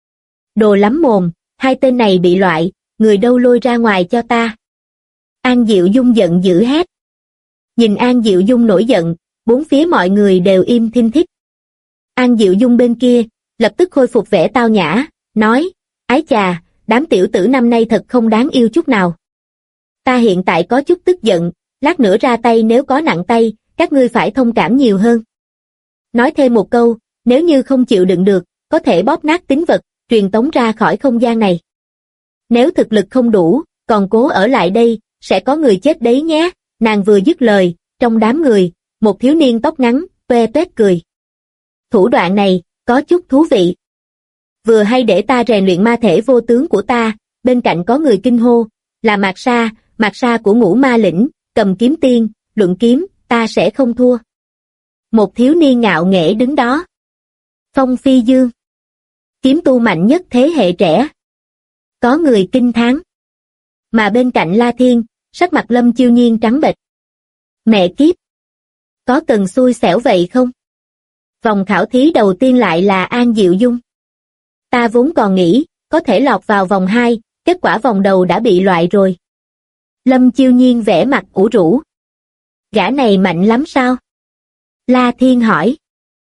Đồ lắm mồm, hai tên này bị loại, người đâu lôi ra ngoài cho ta. An Diệu Dung giận dữ hét. Nhìn An Diệu Dung nổi giận, bốn phía mọi người đều im thinh thích. An Diệu Dung bên kia, lập tức khôi phục vẻ tao nhã, nói, ái chà, đám tiểu tử năm nay thật không đáng yêu chút nào. Ta hiện tại có chút tức giận, lát nữa ra tay nếu có nặng tay, các ngươi phải thông cảm nhiều hơn. Nói thêm một câu, nếu như không chịu đựng được, có thể bóp nát tín vật, truyền tống ra khỏi không gian này. Nếu thực lực không đủ, còn cố ở lại đây, sẽ có người chết đấy nhé. Nàng vừa dứt lời, trong đám người, một thiếu niên tóc ngắn, toe toét cười. Thủ đoạn này, có chút thú vị. Vừa hay để ta rèn luyện ma thể vô tướng của ta, bên cạnh có người kinh hô, là Mạc Sa của Ngũ Ma Lĩnh, cầm kiếm tiên, luận kiếm, ta sẽ không thua. Một thiếu niên ngạo nghễ đứng đó. Phong Phi Dương, kiếm tu mạnh nhất thế hệ trẻ. Có người kinh thán. Mà bên cạnh La Thiên, sắc mặt Lâm Chiêu Nhiên trắng bệch. Mẹ kiếp, có cần xui xẻo vậy không? Vòng khảo thí đầu tiên lại là An Diệu Dung. Ta vốn còn nghĩ, có thể lọt vào vòng 2, kết quả vòng đầu đã bị loại rồi. Lâm Chiêu Nhiên vẻ mặt ủ rũ. Gã này mạnh lắm sao? La Thiên hỏi.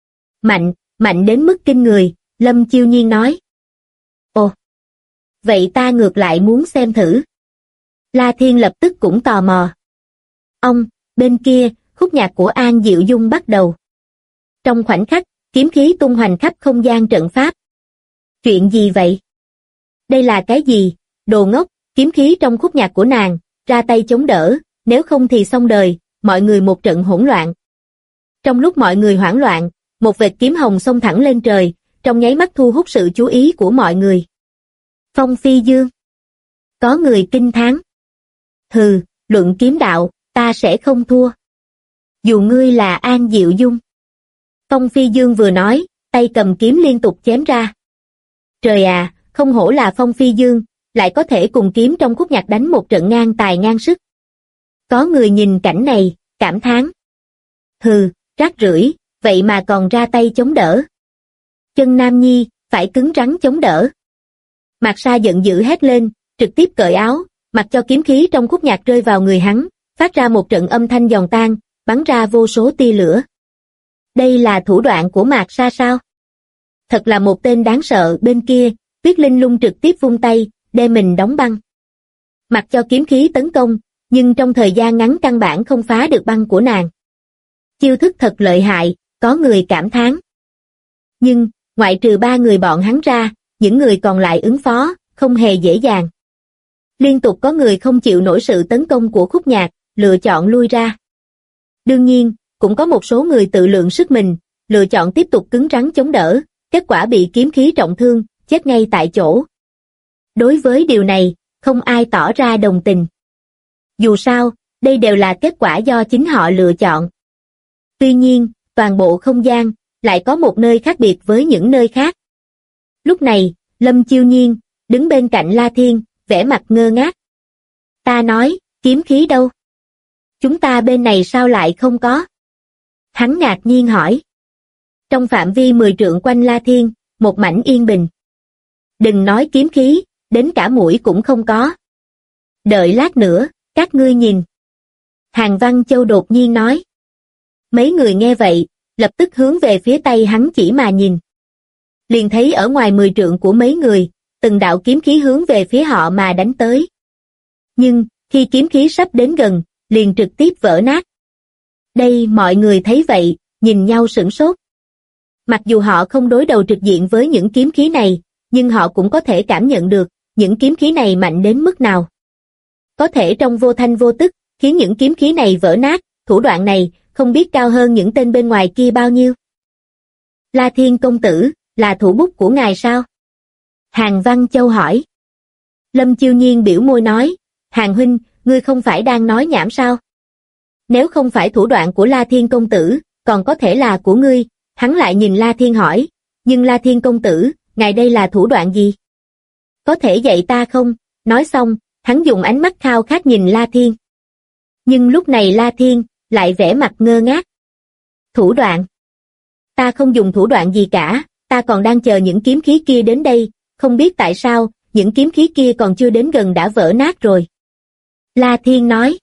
Mạnh đến mức kinh người, Lâm Chiêu Nhiên nói. Ồ, vậy ta ngược lại muốn xem thử. La Thiên lập tức cũng tò mò. Bên kia, khúc nhạc của An Diệu Dung bắt đầu. Trong khoảnh khắc, kiếm khí tung hoành khắp không gian trận pháp. Chuyện gì vậy? Đây là cái gì? Đồ ngốc, kiếm khí trong khúc nhạc của nàng, ra tay chống đỡ, nếu không thì xong đời, mọi người một trận hỗn loạn. Trong lúc mọi người hoảng loạn, một vệt kiếm hồng xông thẳng lên trời, trong nháy mắt thu hút sự chú ý của mọi người. Phong Phi Dương. Có người kinh thán. Hừ, luận kiếm đạo, ta sẽ không thua. Dù ngươi là An Diệu Dung. Phong Phi Dương vừa nói, tay cầm kiếm liên tục chém ra. Trời à, không hổ là Phong Phi Dương, lại có thể cùng kiếm trong khúc nhạc đánh một trận ngang tài ngang sức. Có người nhìn cảnh này, cảm thán. Hừ, rác rưởi, vậy mà còn ra tay chống đỡ. Chân Nam Nhi, phải cứng rắn chống đỡ. Mạc Sa giận dữ hét lên, trực tiếp cởi áo, mặc cho kiếm khí trong khúc nhạc rơi vào người hắn, phát ra một trận âm thanh giòn tan, bắn ra vô số tia lửa. Đây là thủ đoạn của Mạc Sa sao? Thật là một tên đáng sợ. Bên kia, Tuyết Linh Lung trực tiếp vung tay, đem mình đóng băng. Mặc cho kiếm khí tấn công, nhưng trong thời gian ngắn căn bản không phá được băng của nàng. Chiêu thức thật lợi hại, có người cảm thán. Nhưng, ngoại trừ 3 người bọn hắn ra, những người còn lại ứng phó, không hề dễ dàng. Liên tục có người không chịu nổi sự tấn công của khúc nhạc, lựa chọn lui ra. Đương nhiên, cũng có một số người tự lượng sức mình, lựa chọn tiếp tục cứng rắn chống đỡ, kết quả bị kiếm khí trọng thương, chết ngay tại chỗ. Đối với điều này, không ai tỏ ra đồng tình. Dù sao, đây đều là kết quả do chính họ lựa chọn. Tuy nhiên, toàn bộ không gian, lại có một nơi khác biệt với những nơi khác. Lúc này, Lâm Chiêu Nhiên, đứng bên cạnh La Thiên, vẻ mặt ngơ ngác. Ta nói, kiếm khí đâu? Chúng ta bên này sao lại không có? Hắn ngạc nhiên hỏi. Trong phạm vi 10 trượng quanh La Thiên, một mảnh yên bình. Đừng nói kiếm khí, đến cả mũi cũng không có. Đợi lát nữa, các ngươi nhìn. Hàng Văn Châu đột nhiên nói. Mấy người nghe vậy, lập tức hướng về phía tay hắn chỉ mà nhìn. Liền thấy ở ngoài 10 trượng của mấy người, từng đạo kiếm khí hướng về phía họ mà đánh tới. Nhưng, khi kiếm khí sắp đến gần, liền trực tiếp vỡ nát. Đây mọi người thấy vậy, nhìn nhau sửng sốt. Mặc dù họ không đối đầu trực diện với những kiếm khí này, nhưng họ cũng có thể cảm nhận được, những kiếm khí này mạnh đến mức nào. Có thể trong vô thanh vô tức, khiến những kiếm khí này vỡ nát, thủ đoạn này, không biết cao hơn những tên bên ngoài kia bao nhiêu. La Thiên công tử, là thủ bút của ngài sao? Hàng Văn Châu hỏi. Lâm Chiêu Nhiên biểu môi nói, Hàng huynh, ngươi không phải đang nói nhảm sao? Nếu không phải thủ đoạn của La Thiên công tử, còn có thể là của ngươi. Hắn lại nhìn La Thiên hỏi, nhưng La Thiên công tử, ngài đây là thủ đoạn gì? Có thể dạy ta không? Nói xong, hắn dùng ánh mắt khao khát nhìn La Thiên. Nhưng lúc này La Thiên, lại vẻ mặt ngơ ngác. Thủ đoạn? Ta không dùng thủ đoạn gì cả, ta còn đang chờ những kiếm khí kia đến đây, không biết tại sao, những kiếm khí kia còn chưa đến gần đã vỡ nát rồi. La Thiên nói.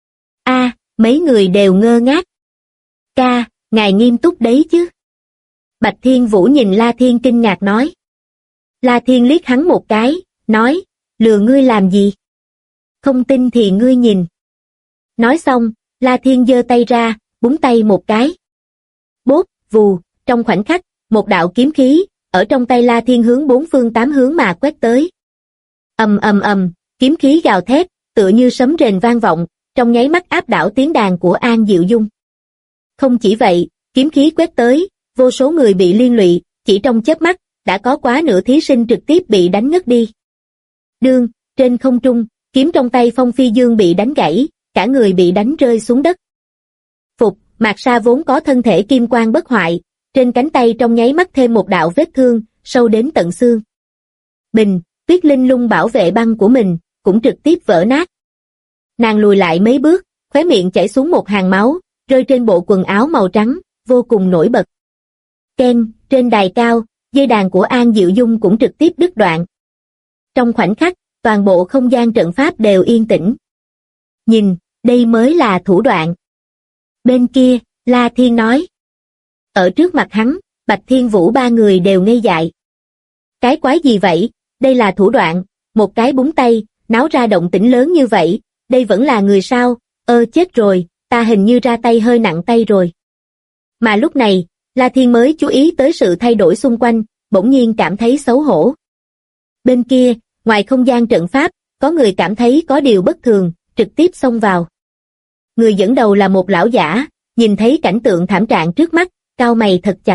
Mấy người đều ngơ ngác. Ca, ngài nghiêm túc đấy chứ? Bạch Thiên Vũ nhìn La Thiên kinh ngạc nói. La Thiên liếc hắn một cái, nói, lừa ngươi làm gì? Không tin thì ngươi nhìn. Nói xong, La Thiên giơ tay ra, búng tay một cái. Bốp, vù, trong khoảnh khắc, một đạo kiếm khí, ở trong tay La Thiên hướng 4 phương 8 hướng mà quét tới. Ầm ầm ầm, kiếm khí gào thét, tựa như sấm rền vang vọng, trong nháy mắt áp đảo tiếng đàn của An Diệu Dung. Không chỉ vậy, kiếm khí quét tới, vô số người bị liên lụy, chỉ trong chớp mắt, đã có quá nửa thí sinh trực tiếp bị đánh ngất đi. Đương, trên không trung, kiếm trong tay Phong Phi Dương bị đánh gãy, cả người bị đánh rơi xuống đất. Phục, Mạc Sa vốn có thân thể kim quang bất hoại, trên cánh tay trong nháy mắt thêm một đạo vết thương, sâu đến tận xương. Bình, Tuyết Linh Lung bảo vệ băng của mình, cũng trực tiếp vỡ nát. Nàng lùi lại mấy bước, khóe miệng chảy xuống một hàng máu, rơi trên bộ quần áo màu trắng, vô cùng nổi bật. Ken, trên đài cao, dây đàn của An Diệu Dung cũng trực tiếp đứt đoạn. Trong khoảnh khắc, toàn bộ không gian trận pháp đều yên tĩnh. Nhìn, đây mới là thủ đoạn. Bên kia, La Thiên nói. Ở trước mặt hắn, Bạch Thiên Vũ 3 người đều ngây dại. Cái quái gì vậy? Đây là thủ đoạn, một cái búng tay, náo ra động tĩnh lớn như vậy, đây vẫn là người sao? Chết rồi, ta hình như ra tay hơi nặng tay rồi. Mà lúc này, La Thiên mới chú ý tới sự thay đổi xung quanh, bỗng nhiên cảm thấy xấu hổ. Bên kia, ngoài không gian trận pháp, có người cảm thấy có điều bất thường, trực tiếp xông vào. Người dẫn đầu là một lão giả, nhìn thấy cảnh tượng thảm trạng trước mắt, cau mày thật chặt.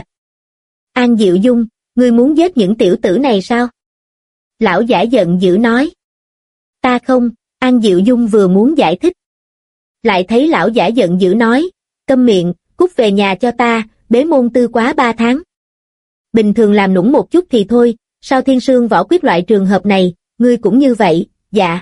An Diệu Dung, ngươi muốn giết những tiểu tử này sao? Lão giả giận dữ nói. Ta không, An Diệu Dung vừa muốn giải thích. Lại thấy lão giả giận dữ nói, câm miệng, cút về nhà cho ta, bế môn tư quá 3 tháng. Bình thường làm nũng một chút thì thôi, sao Thiên Sương võ quyết loại trường hợp này, ngươi cũng như vậy, dạ.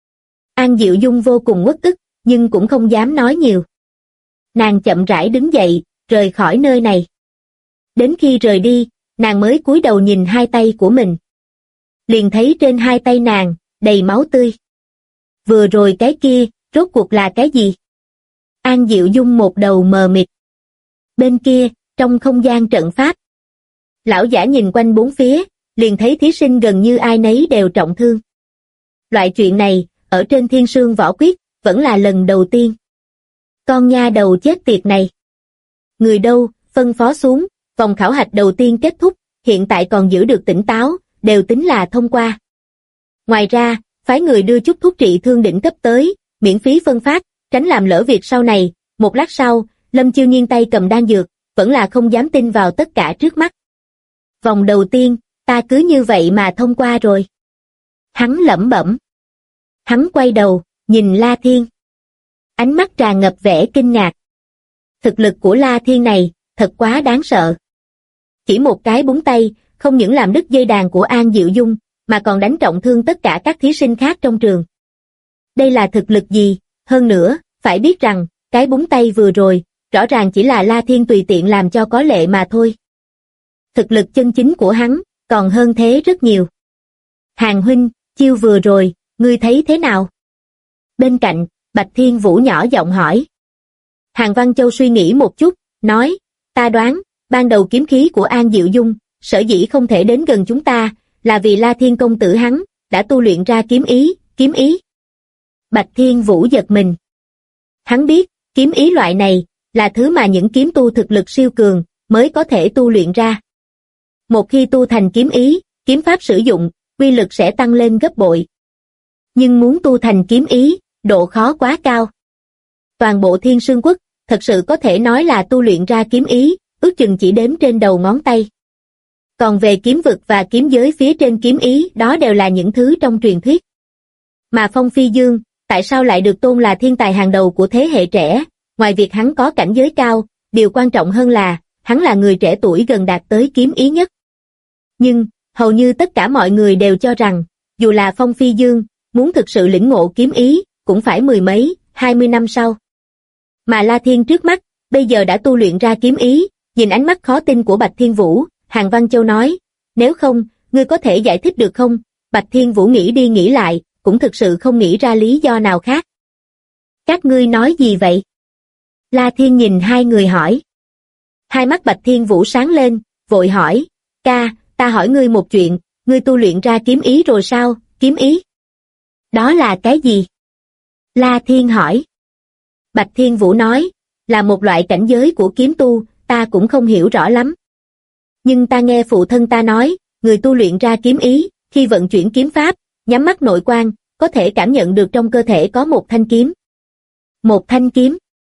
An Diệu Dung vô cùng uất ức, nhưng cũng không dám nói nhiều. Nàng chậm rãi đứng dậy, rời khỏi nơi này. Đến khi rời đi, nàng mới cúi đầu nhìn hai tay của mình. Liền thấy trên hai tay nàng, đầy máu tươi. Vừa rồi cái kia, rốt cuộc là cái gì? An Diệu Dung một đầu mờ mịt. Bên kia, trong không gian trận pháp. Lão giả nhìn quanh bốn phía, liền thấy thí sinh gần như ai nấy đều trọng thương. Loại chuyện này, ở trên Thiên Sương Võ Quyết, vẫn là lần đầu tiên. Con nha đầu chết tiệt này. Người đâu, phân phó xuống, vòng khảo hạch đầu tiên kết thúc, hiện tại còn giữ được tỉnh táo, đều tính là thông qua. Ngoài ra, phái người đưa chút thuốc trị thương đỉnh cấp tới, miễn phí phân phát, tránh làm lỡ việc sau này. Một lát sau, Lâm Chiêu Nhiên tay cầm đan dược, vẫn là không dám tin vào tất cả trước mắt. Vòng đầu tiên, ta cứ như vậy mà thông qua rồi. Hắn lẩm bẩm. Hắn quay đầu, nhìn La Thiên. Ánh mắt tràn ngập vẻ kinh ngạc. Thực lực của La Thiên này, thật quá đáng sợ. Chỉ một cái búng tay, không những làm đứt dây đàn của An Diệu Dung, mà còn đánh trọng thương tất cả các thí sinh khác trong trường. Đây là thực lực gì? Hơn nữa, phải biết rằng, cái búng tay vừa rồi, rõ ràng chỉ là La Thiên tùy tiện làm cho có lệ mà thôi. Thực lực chân chính của hắn, còn hơn thế rất nhiều. Hàng huynh, chiêu vừa rồi, ngươi thấy thế nào? Bên cạnh, Bạch Thiên Vũ nhỏ giọng hỏi. Hàng Văn Châu suy nghĩ một chút, nói, ta đoán, ban đầu kiếm khí của An Diệu Dung, sở dĩ không thể đến gần chúng ta, là vì La Thiên công tử hắn, đã tu luyện ra kiếm ý. Bạch Thiên Vũ giật mình. Hắn biết, kiếm ý loại này, là thứ mà những kiếm tu thực lực siêu cường, mới có thể tu luyện ra. Một khi tu thành kiếm ý, kiếm pháp sử dụng, uy lực sẽ tăng lên gấp bội. Nhưng muốn tu thành kiếm ý, độ khó quá cao. Toàn bộ Thiên Sương Quốc, thật sự có thể nói là tu luyện ra kiếm ý, ước chừng chỉ đếm trên đầu ngón tay. Còn về kiếm vực và kiếm giới phía trên kiếm ý, đó đều là những thứ trong truyền thuyết. Mà Phong Phi Dương, tại sao lại được tôn là thiên tài hàng đầu của thế hệ trẻ? Ngoài việc hắn có cảnh giới cao, điều quan trọng hơn là, hắn là người trẻ tuổi gần đạt tới kiếm ý nhất. Nhưng, hầu như tất cả mọi người đều cho rằng, dù là Phong Phi Dương, muốn thực sự lĩnh ngộ kiếm ý, cũng phải 10 mấy, 20 năm sau. Mà La Thiên trước mắt, bây giờ đã tu luyện ra kiếm ý, nhìn ánh mắt khó tin của Bạch Thiên Vũ, Hàng Văn Châu nói, nếu không, ngươi có thể giải thích được không? Bạch Thiên Vũ nghĩ đi nghĩ lại, cũng thực sự không nghĩ ra lý do nào khác. Các ngươi nói gì vậy? La Thiên nhìn hai người hỏi. Hai mắt Bạch Thiên Vũ sáng lên, vội hỏi, ca, ta hỏi ngươi một chuyện, ngươi tu luyện ra kiếm ý rồi sao? Kiếm ý? Đó là cái gì? La Thiên hỏi. Bạch Thiên Vũ nói, là một loại cảnh giới của kiếm tu, ta cũng không hiểu rõ lắm. Nhưng ta nghe phụ thân ta nói, người tu luyện ra kiếm ý, khi vận chuyển kiếm pháp, nhắm mắt nội quan, có thể cảm nhận được trong cơ thể có một thanh kiếm. Một thanh kiếm?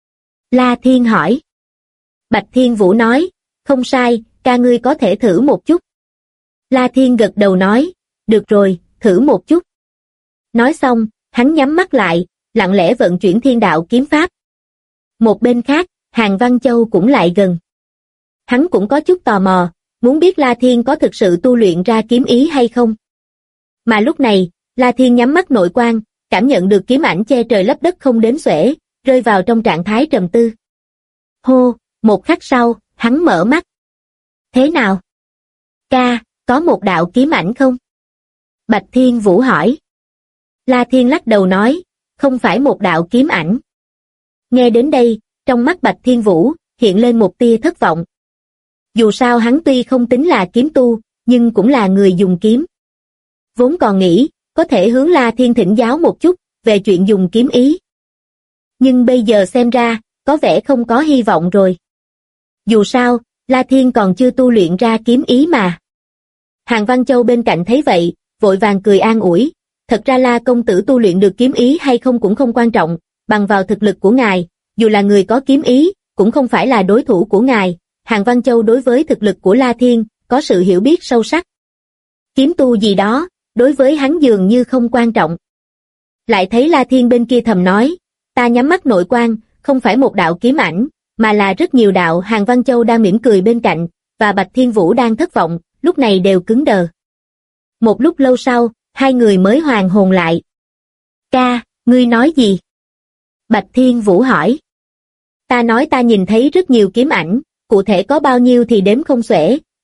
La Thiên hỏi. Bạch Thiên Vũ nói, không sai, ca ngươi có thể thử một chút. La Thiên gật đầu nói, được rồi, thử một chút. Nói xong, hắn nhắm mắt lại, lặng lẽ vận chuyển thiên đạo kiếm pháp. Một bên khác, Hàng Văn Châu cũng lại gần. Hắn cũng có chút tò mò, muốn biết La Thiên có thực sự tu luyện ra kiếm ý hay không. Mà lúc này, La Thiên nhắm mắt nội quan, cảm nhận được kiếm ảnh che trời lấp đất không đếm xuể, rơi vào trong trạng thái trầm tư. Hô, một khắc sau, hắn mở mắt. Thế nào? Ca, có một đạo kiếm ảnh không? Bạch Thiên Vũ hỏi. La Thiên lắc đầu nói, không phải một đạo kiếm ảnh. Nghe đến đây, trong mắt Bạch Thiên Vũ, hiện lên một tia thất vọng. Dù sao hắn tuy không tính là kiếm tu, nhưng cũng là người dùng kiếm. Vốn còn nghĩ, có thể hướng La Thiên thỉnh giáo một chút, về chuyện dùng kiếm ý. Nhưng bây giờ xem ra, có vẻ không có hy vọng rồi. Dù sao, La Thiên còn chưa tu luyện ra kiếm ý mà. Hàng Văn Châu bên cạnh thấy vậy, vội vàng cười an ủi. Thật ra La công tử tu luyện được kiếm ý hay không cũng không quan trọng, bằng vào thực lực của ngài, dù là người có kiếm ý, cũng không phải là đối thủ của ngài. Hàng Văn Châu đối với thực lực của La Thiên, có sự hiểu biết sâu sắc. Kiếm tu gì đó, đối với hắn dường như không quan trọng. Lại thấy La Thiên bên kia thầm nói, ta nhắm mắt nội quan, không phải một đạo kiếm ảnh, mà là rất nhiều đạo. Hàng Văn Châu đang mỉm cười bên cạnh, và Bạch Thiên Vũ đang thất vọng, lúc này đều cứng đờ. Một lúc lâu sau, hai người mới hoàn hồn lại. Ca, ngươi nói gì? Bạch Thiên Vũ hỏi. Ta nói ta nhìn thấy rất nhiều kiếm ảnh, cụ thể có bao nhiêu thì đếm không xuể,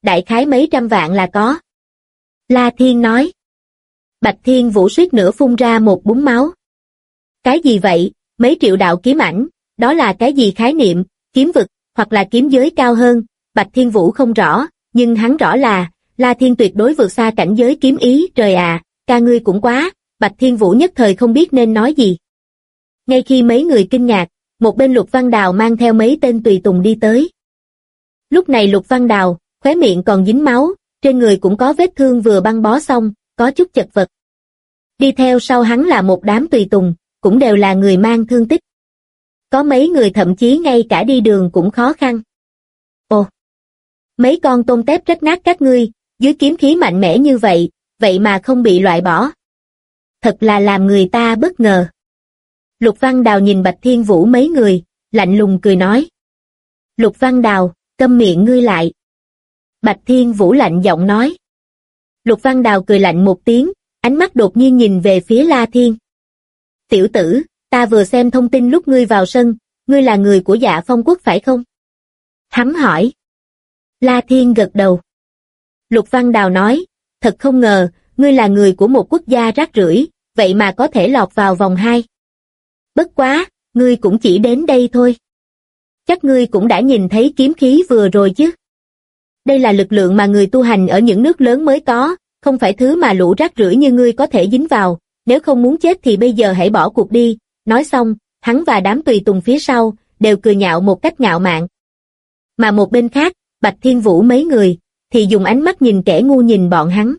đại khái mấy trăm vạn là có. La Thiên nói. Bạch Thiên Vũ suýt nữa phun ra một búng máu. Cái gì vậy, mấy triệu đạo kiếm ảnh, đó là cái gì khái niệm, kiếm vực, hoặc là kiếm giới cao hơn, Bạch Thiên Vũ không rõ, nhưng hắn rõ là, La Thiên tuyệt đối vượt xa cảnh giới kiếm ý, trời à, ca ngươi cũng quá, Bạch Thiên Vũ nhất thời không biết nên nói gì. Ngay khi mấy người kinh ngạc, một bên Lục Văn Đào mang theo mấy tên tùy tùng đi tới. Lúc này Lục Văn Đào, khóe miệng còn dính máu, trên người cũng có vết thương vừa băng bó xong, có chút chật vật. Đi theo sau hắn là một đám tùy tùng, cũng đều là người mang thương tích. Có mấy người thậm chí ngay cả đi đường cũng khó khăn. Ồ! Mấy con tôm tép rách nát các ngươi, dưới kiếm khí mạnh mẽ như vậy, vậy mà không bị loại bỏ. Thật là làm người ta bất ngờ. Lục Văn Đào nhìn Bạch Thiên Vũ mấy người, lạnh lùng cười nói. Lục Văn Đào, câm miệng ngươi lại. Bạch Thiên Vũ lạnh giọng nói. Lục Văn Đào cười lạnh một tiếng, ánh mắt đột nhiên nhìn về phía La Thiên. Tiểu tử, ta vừa xem thông tin lúc ngươi vào sân, ngươi là người của Dạ Phong Quốc phải không? Hắn hỏi. La Thiên gật đầu. Lục Văn Đào nói, thật không ngờ, ngươi là người của một quốc gia rác rưởi, vậy mà có thể lọt vào vòng 2. Bất quá, ngươi cũng chỉ đến đây thôi. Chắc ngươi cũng đã nhìn thấy kiếm khí vừa rồi chứ. Đây là lực lượng mà người tu hành ở những nước lớn mới có, không phải thứ mà lũ rác rưởi như ngươi có thể dính vào, nếu không muốn chết thì bây giờ hãy bỏ cuộc đi. Nói xong, hắn và đám tùy tùng phía sau, đều cười nhạo một cách ngạo mạn. Mà một bên khác, Bạch Thiên Vũ mấy người, thì dùng ánh mắt nhìn kẻ ngu nhìn bọn hắn.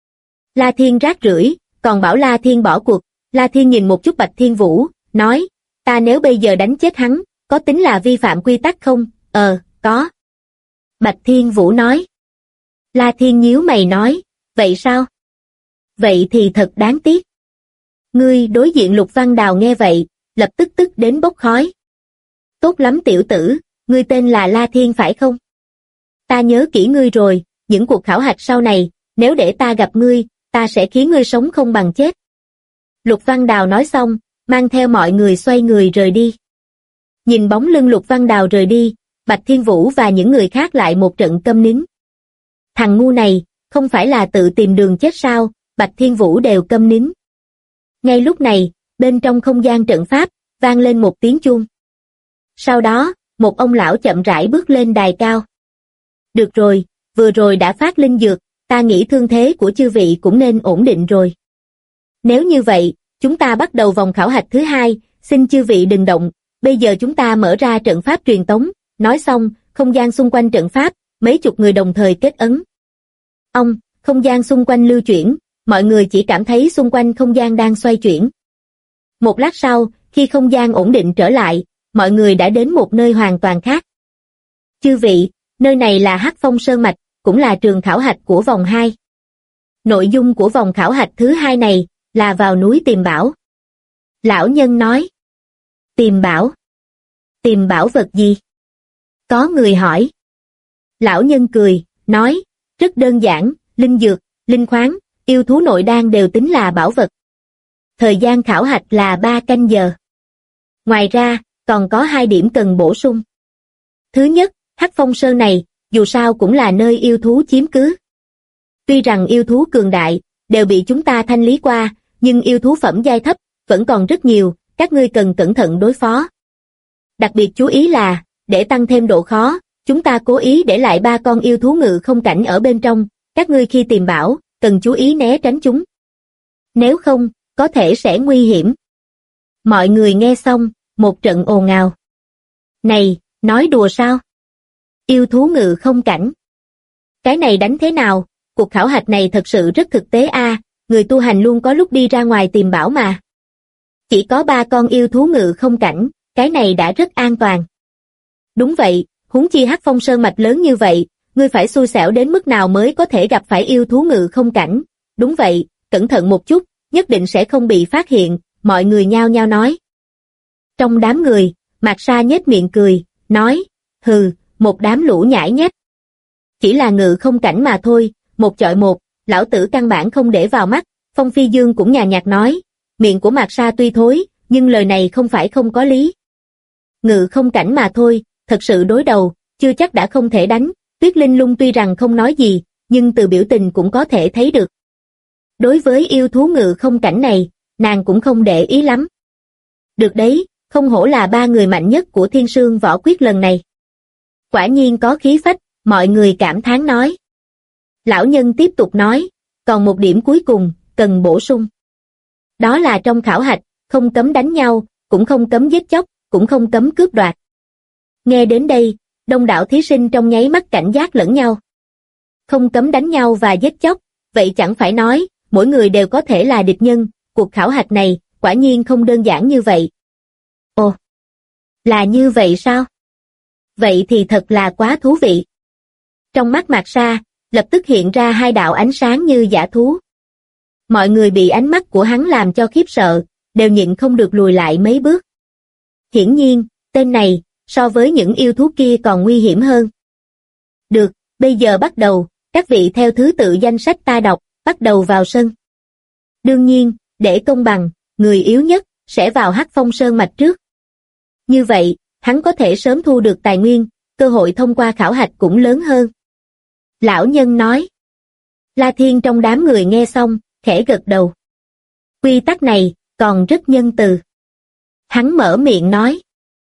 La Thiên rác rưởi, còn bảo La Thiên bỏ cuộc. La Thiên nhìn một chút Bạch Thiên Vũ, nói, ta nếu bây giờ đánh chết hắn, có tính là vi phạm quy tắc không? Có. Bạch Thiên Vũ nói. La Thiên nhíu mày nói, vậy sao? Vậy thì thật đáng tiếc. Ngươi đối diện Lục Văn Đào nghe vậy, lập tức tức đến bốc khói. Tốt lắm tiểu tử, ngươi tên là La Thiên phải không? Ta nhớ kỹ ngươi rồi, những cuộc khảo hạch sau này, nếu để ta gặp ngươi, ta sẽ khiến ngươi sống không bằng chết. Lục Văn Đào nói xong, mang theo mọi người xoay người rời đi. Nhìn bóng lưng Lục Văn Đào rời đi, Bạch Thiên Vũ và những người khác lại một trận câm nín. Thằng ngu này, không phải là tự tìm đường chết sao? Bạch Thiên Vũ đều câm nín. Ngay lúc này, bên trong không gian trận pháp, vang lên một tiếng chuông. Sau đó, một ông lão chậm rãi bước lên đài cao. Được rồi, vừa rồi đã phát linh dược, ta nghĩ thương thế của chư vị cũng nên ổn định rồi. Nếu như vậy, chúng ta bắt đầu vòng khảo hạch thứ 2, xin chư vị đừng động, bây giờ chúng ta mở ra trận pháp truyền tống. Nói xong, không gian xung quanh trận pháp, mấy chục người đồng thời kết ấn. Không gian xung quanh lưu chuyển, mọi người chỉ cảm thấy xung quanh không gian đang xoay chuyển. Một lát sau, khi không gian ổn định trở lại, mọi người đã đến một nơi hoàn toàn khác. Chư vị, nơi này là Hắc Phong Sơn Mạch, cũng là trường khảo hạch của vòng 2. Nội dung của vòng khảo hạch thứ 2 này, là vào núi tìm bảo. Lão nhân nói. Tìm bảo? Tìm bảo vật gì? Có người hỏi. Lão nhân cười, nói, rất đơn giản, linh dược, linh khoáng, yêu thú nội đan đều tính là bảo vật. Thời gian khảo hạch là 3 canh giờ. Ngoài ra, còn có 2 điểm cần bổ sung. Thứ nhất, Hắc Phong Sơn này, dù sao cũng là nơi yêu thú chiếm cứ. Tuy rằng yêu thú cường đại, đều bị chúng ta thanh lý qua, nhưng yêu thú phẩm giai thấp, vẫn còn rất nhiều, các ngươi cần cẩn thận đối phó. Đặc biệt chú ý là, để tăng thêm độ khó, chúng ta cố ý để lại 3 con yêu thú ngự không cảnh ở bên trong, các ngươi khi tìm bảo, cần chú ý né tránh chúng. Nếu không, có thể sẽ nguy hiểm. Mọi người nghe xong, một trận ồn ào. Này, nói đùa sao? Yêu thú ngự không cảnh. Cái này đánh thế nào? Cuộc khảo hạch này thật sự rất thực tế a, người tu hành luôn có lúc đi ra ngoài tìm bảo mà. Chỉ có 3 con yêu thú ngự không cảnh, cái này đã rất an toàn. Đúng vậy, huống chi Hắc Phong Sơn mạch lớn như vậy, ngươi phải xui xẻo đến mức nào mới có thể gặp phải yêu thú ngự không cảnh. Đúng vậy, cẩn thận một chút, nhất định sẽ không bị phát hiện, mọi người nhao nhao nói. Trong đám người, Mạc Sa nhếch miệng cười, nói, hừ, một đám lũ nhãi nhép. Chỉ là ngự không cảnh mà thôi, một chọi một, lão tử căn bản không để vào mắt. Phong Phi Dương cũng nhàn nhạt nói, miệng của Mạc Sa tuy thối, nhưng lời này không phải không có lý. Ngự không cảnh mà thôi, thật sự đối đầu, chưa chắc đã không thể đánh, Tuyết Linh Lung tuy rằng không nói gì, nhưng từ biểu tình cũng có thể thấy được. Đối với yêu thú ngự không cảnh này, nàng cũng không để ý lắm. Được đấy, không hổ là ba người mạnh nhất của Thiên Sương Võ Quyết lần này. Quả nhiên có khí phách, mọi người cảm thán nói. Lão nhân tiếp tục nói, còn một điểm cuối cùng, cần bổ sung. Đó là trong khảo hạch, không cấm đánh nhau, cũng không cấm giết chóc, cũng không cấm cướp đoạt. Nghe đến đây, đông đảo thí sinh trong nháy mắt cảnh giác lẫn nhau. Không cấm đánh nhau và giết chóc, vậy chẳng phải nói, mỗi người đều có thể là địch nhân, cuộc khảo hạch này, quả nhiên không đơn giản như vậy. Ồ, là như vậy sao? Vậy thì thật là quá thú vị. Trong mắt Mạc Sa, lập tức hiện ra hai đạo ánh sáng như dã thú. Mọi người bị ánh mắt của hắn làm cho khiếp sợ, đều nhịn không được lùi lại mấy bước. Hiển nhiên, tên này, so với những yêu thú kia còn nguy hiểm hơn. Được, bây giờ bắt đầu, các vị theo thứ tự danh sách ta đọc, bắt đầu vào sân. Đương nhiên, để công bằng, người yếu nhất, sẽ vào Hắc Phong Sơn mạch trước. Như vậy, hắn có thể sớm thu được tài nguyên, cơ hội thông qua khảo hạch cũng lớn hơn. Lão nhân nói. La Thiên trong đám người nghe xong, khẽ gật đầu. Quy tắc này, còn rất nhân từ. Hắn mở miệng nói.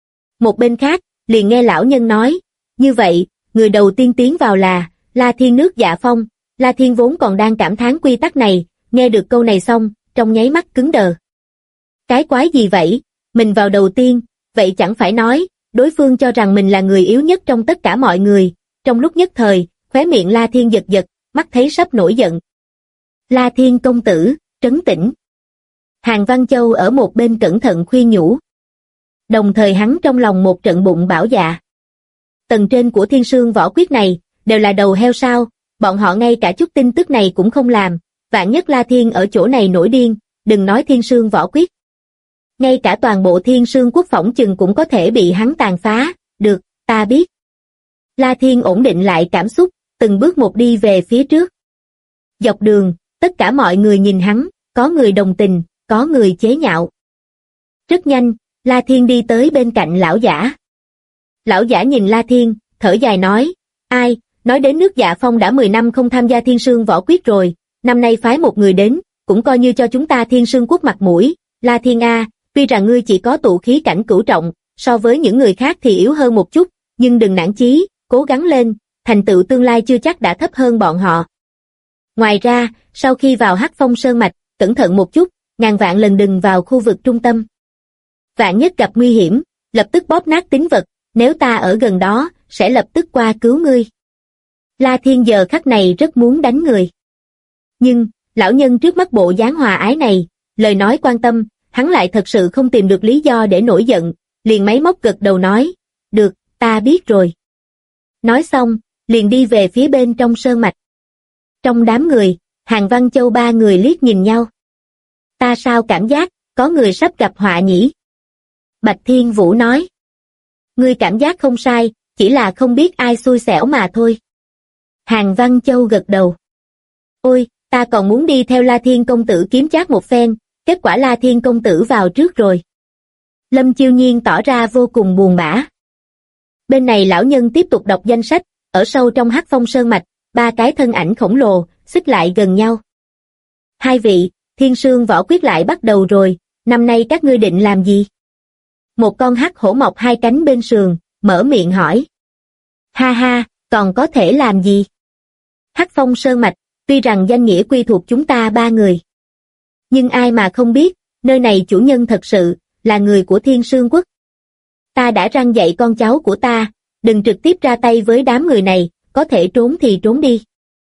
Một bên khác, liền nghe lão nhân nói, như vậy, người đầu tiên tiến vào là La Thiên nước Dạ Phong. La Thiên vốn còn đang cảm thán quy tắc này, nghe được câu này xong, trong nháy mắt cứng đờ. Cái quái gì vậy, mình vào đầu tiên, vậy chẳng phải nói, đối phương cho rằng mình là người yếu nhất trong tất cả mọi người. Trong lúc nhất thời, khóe miệng La Thiên giật giật, mắt thấy sắp nổi giận. La Thiên công tử, trấn tĩnh. Hàn Văn Châu ở một bên cẩn thận khuyên nhủ. Đồng thời hắn trong lòng một trận bụng bảo dạ. Tầng trên của Thiên Sương Võ Quyết này, đều là đầu heo sao, bọn họ ngay cả chút tin tức này cũng không làm, vạn nhất La Thiên ở chỗ này nổi điên, đừng nói Thiên Sương Võ Quyết. Ngay cả toàn bộ Thiên Sương Quốc phỏng chừng cũng có thể bị hắn tàn phá, được, ta biết. La Thiên ổn định lại cảm xúc, từng bước một đi về phía trước. Dọc đường, tất cả mọi người nhìn hắn, có người đồng tình, có người chế nhạo. Rất nhanh, La Thiên đi tới bên cạnh lão giả. Lão giả nhìn La Thiên, thở dài nói, ai, nói đến nước Dạ Phong đã 10 năm không tham gia Thiên Sương Võ Quyết rồi, năm nay phái một người đến, cũng coi như cho chúng ta Thiên Sương Quốc mặt mũi. La Thiên A, tuy rằng ngươi chỉ có tụ khí cảnh cửu trọng, so với những người khác thì yếu hơn một chút, nhưng đừng nản chí, cố gắng lên, thành tựu tương lai chưa chắc đã thấp hơn bọn họ. Ngoài ra, sau khi vào Hắc Phong Sơn mạch, cẩn thận một chút, ngàn vạn lần đừng vào khu vực trung tâm. Vạn nhất gặp nguy hiểm, lập tức bóp nát tín vật, nếu ta ở gần đó, sẽ lập tức qua cứu ngươi. La Thiên giờ khắc này rất muốn đánh người. Nhưng, lão nhân trước mắt bộ dáng hòa ái này, lời nói quan tâm, hắn lại thật sự không tìm được lý do để nổi giận, liền máy móc gật đầu nói, được, ta biết rồi. Nói xong, liền đi về phía bên trong sơn mạch. Trong đám người, Hàn Văn Châu ba người liếc nhìn nhau. Ta sao cảm giác, có người sắp gặp họa nhỉ? Bạch Thiên Vũ nói. Ngươi cảm giác không sai, chỉ là không biết ai xui xẻo mà thôi. Hàn Văn Châu gật đầu. Ôi, ta còn muốn đi theo La Thiên công tử kiếm trác một phen, kết quả La Thiên công tử vào trước rồi. Lâm Chiêu Nhiên tỏ ra vô cùng buồn bã. Bên này lão nhân tiếp tục đọc danh sách, ở sâu trong Hắc Phong Sơn mạch, ba cái thân ảnh khổng lồ, xích lại gần nhau. Hai vị, Thiên Sương Võ Quyết lại bắt đầu rồi, năm nay các ngươi định làm gì? Một con hắc hổ mọc hai cánh bên sườn, mở miệng hỏi. Ha ha, còn có thể làm gì? Hắc Phong Sơn mạch, tuy rằng danh nghĩa quy thuộc chúng ta ba người. Nhưng ai mà không biết, nơi này chủ nhân thật sự, là người của Thiên Sương Quốc. Ta đã răn dạy con cháu của ta, đừng trực tiếp ra tay với đám người này, có thể trốn thì trốn đi.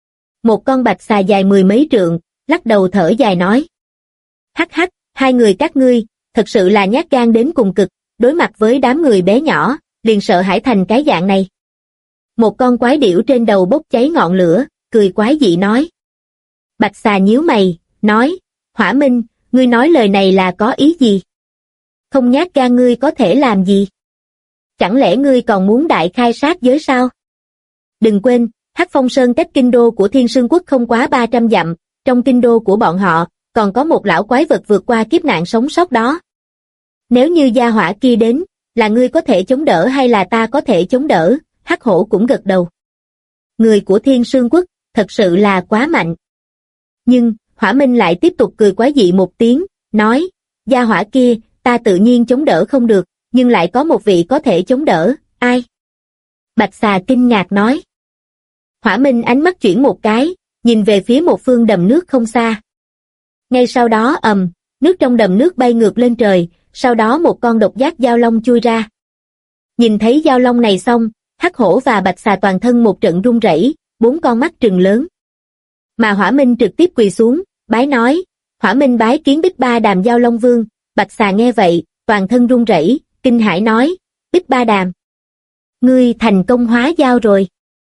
Một con bạch xà dài mười mấy trượng, lắc đầu thở dài nói. Hắc hắc, hai người các ngươi, thật sự là nhát gan đến cùng cực, đối mặt với đám người bé nhỏ, liền sợ hãi thành cái dạng này. Một con quái điểu trên đầu bốc cháy ngọn lửa, cười quái dị nói. Bạch xà nhíu mày, nói, Hỏa Minh, ngươi nói lời này là có ý gì? Không nhát gan ngươi có thể làm gì? Chẳng lẽ ngươi còn muốn đại khai sát giới sao? Đừng quên, Hắc Phong Sơn cách kinh đô của Thiên Sương Quốc không quá 300 dặm, trong kinh đô của bọn họ, còn có một lão quái vật vượt qua kiếp nạn sống sót đó. Nếu như gia hỏa kia đến, là ngươi có thể chống đỡ hay là ta có thể chống đỡ? Hắc hổ cũng gật đầu. người của Thiên Sương Quốc, thật sự là quá mạnh. Nhưng, Hỏa Minh lại tiếp tục cười quái dị một tiếng, nói, gia hỏa kia, ta tự nhiên chống đỡ không được, nhưng lại có một vị có thể chống đỡ, ai? Bạch Xà kinh ngạc nói. Hỏa Minh ánh mắt chuyển một cái, nhìn về phía một phương đầm nước không xa. Ngay sau đó nước trong đầm nước bay ngược lên trời, sau đó một con độc giác giao long chui ra. Nhìn thấy giao long này xong, Hắc Hổ và Bạch Xà toàn thân một trận run rẩy, 4 con mắt trừng lớn. Mà Hỏa Minh trực tiếp quỳ xuống, bái nói, Hỏa Minh bái kiến Bích Ba Đàm Giao Long Vương. Bạch Xà nghe vậy, toàn thân run rẩy, kinh hãi nói, Bích Ba Đàm, ngươi thành công hóa giao rồi.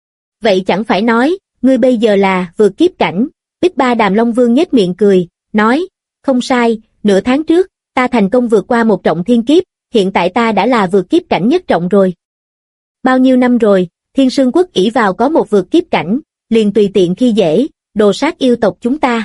Vậy chẳng phải nói, ngươi bây giờ là vượt kiếp cảnh. Bích Ba Đàm Long Vương nhếch miệng cười, nói, không sai, nửa tháng trước, ta thành công vượt qua một trọng thiên kiếp, hiện tại ta đã là vượt kiếp cảnh nhất trọng rồi. Bao nhiêu năm rồi, Thiên Sương Quốc ỷ vào có một vượt kiếp cảnh, liền tùy tiện khi dễ, đồ sát yêu tộc chúng ta.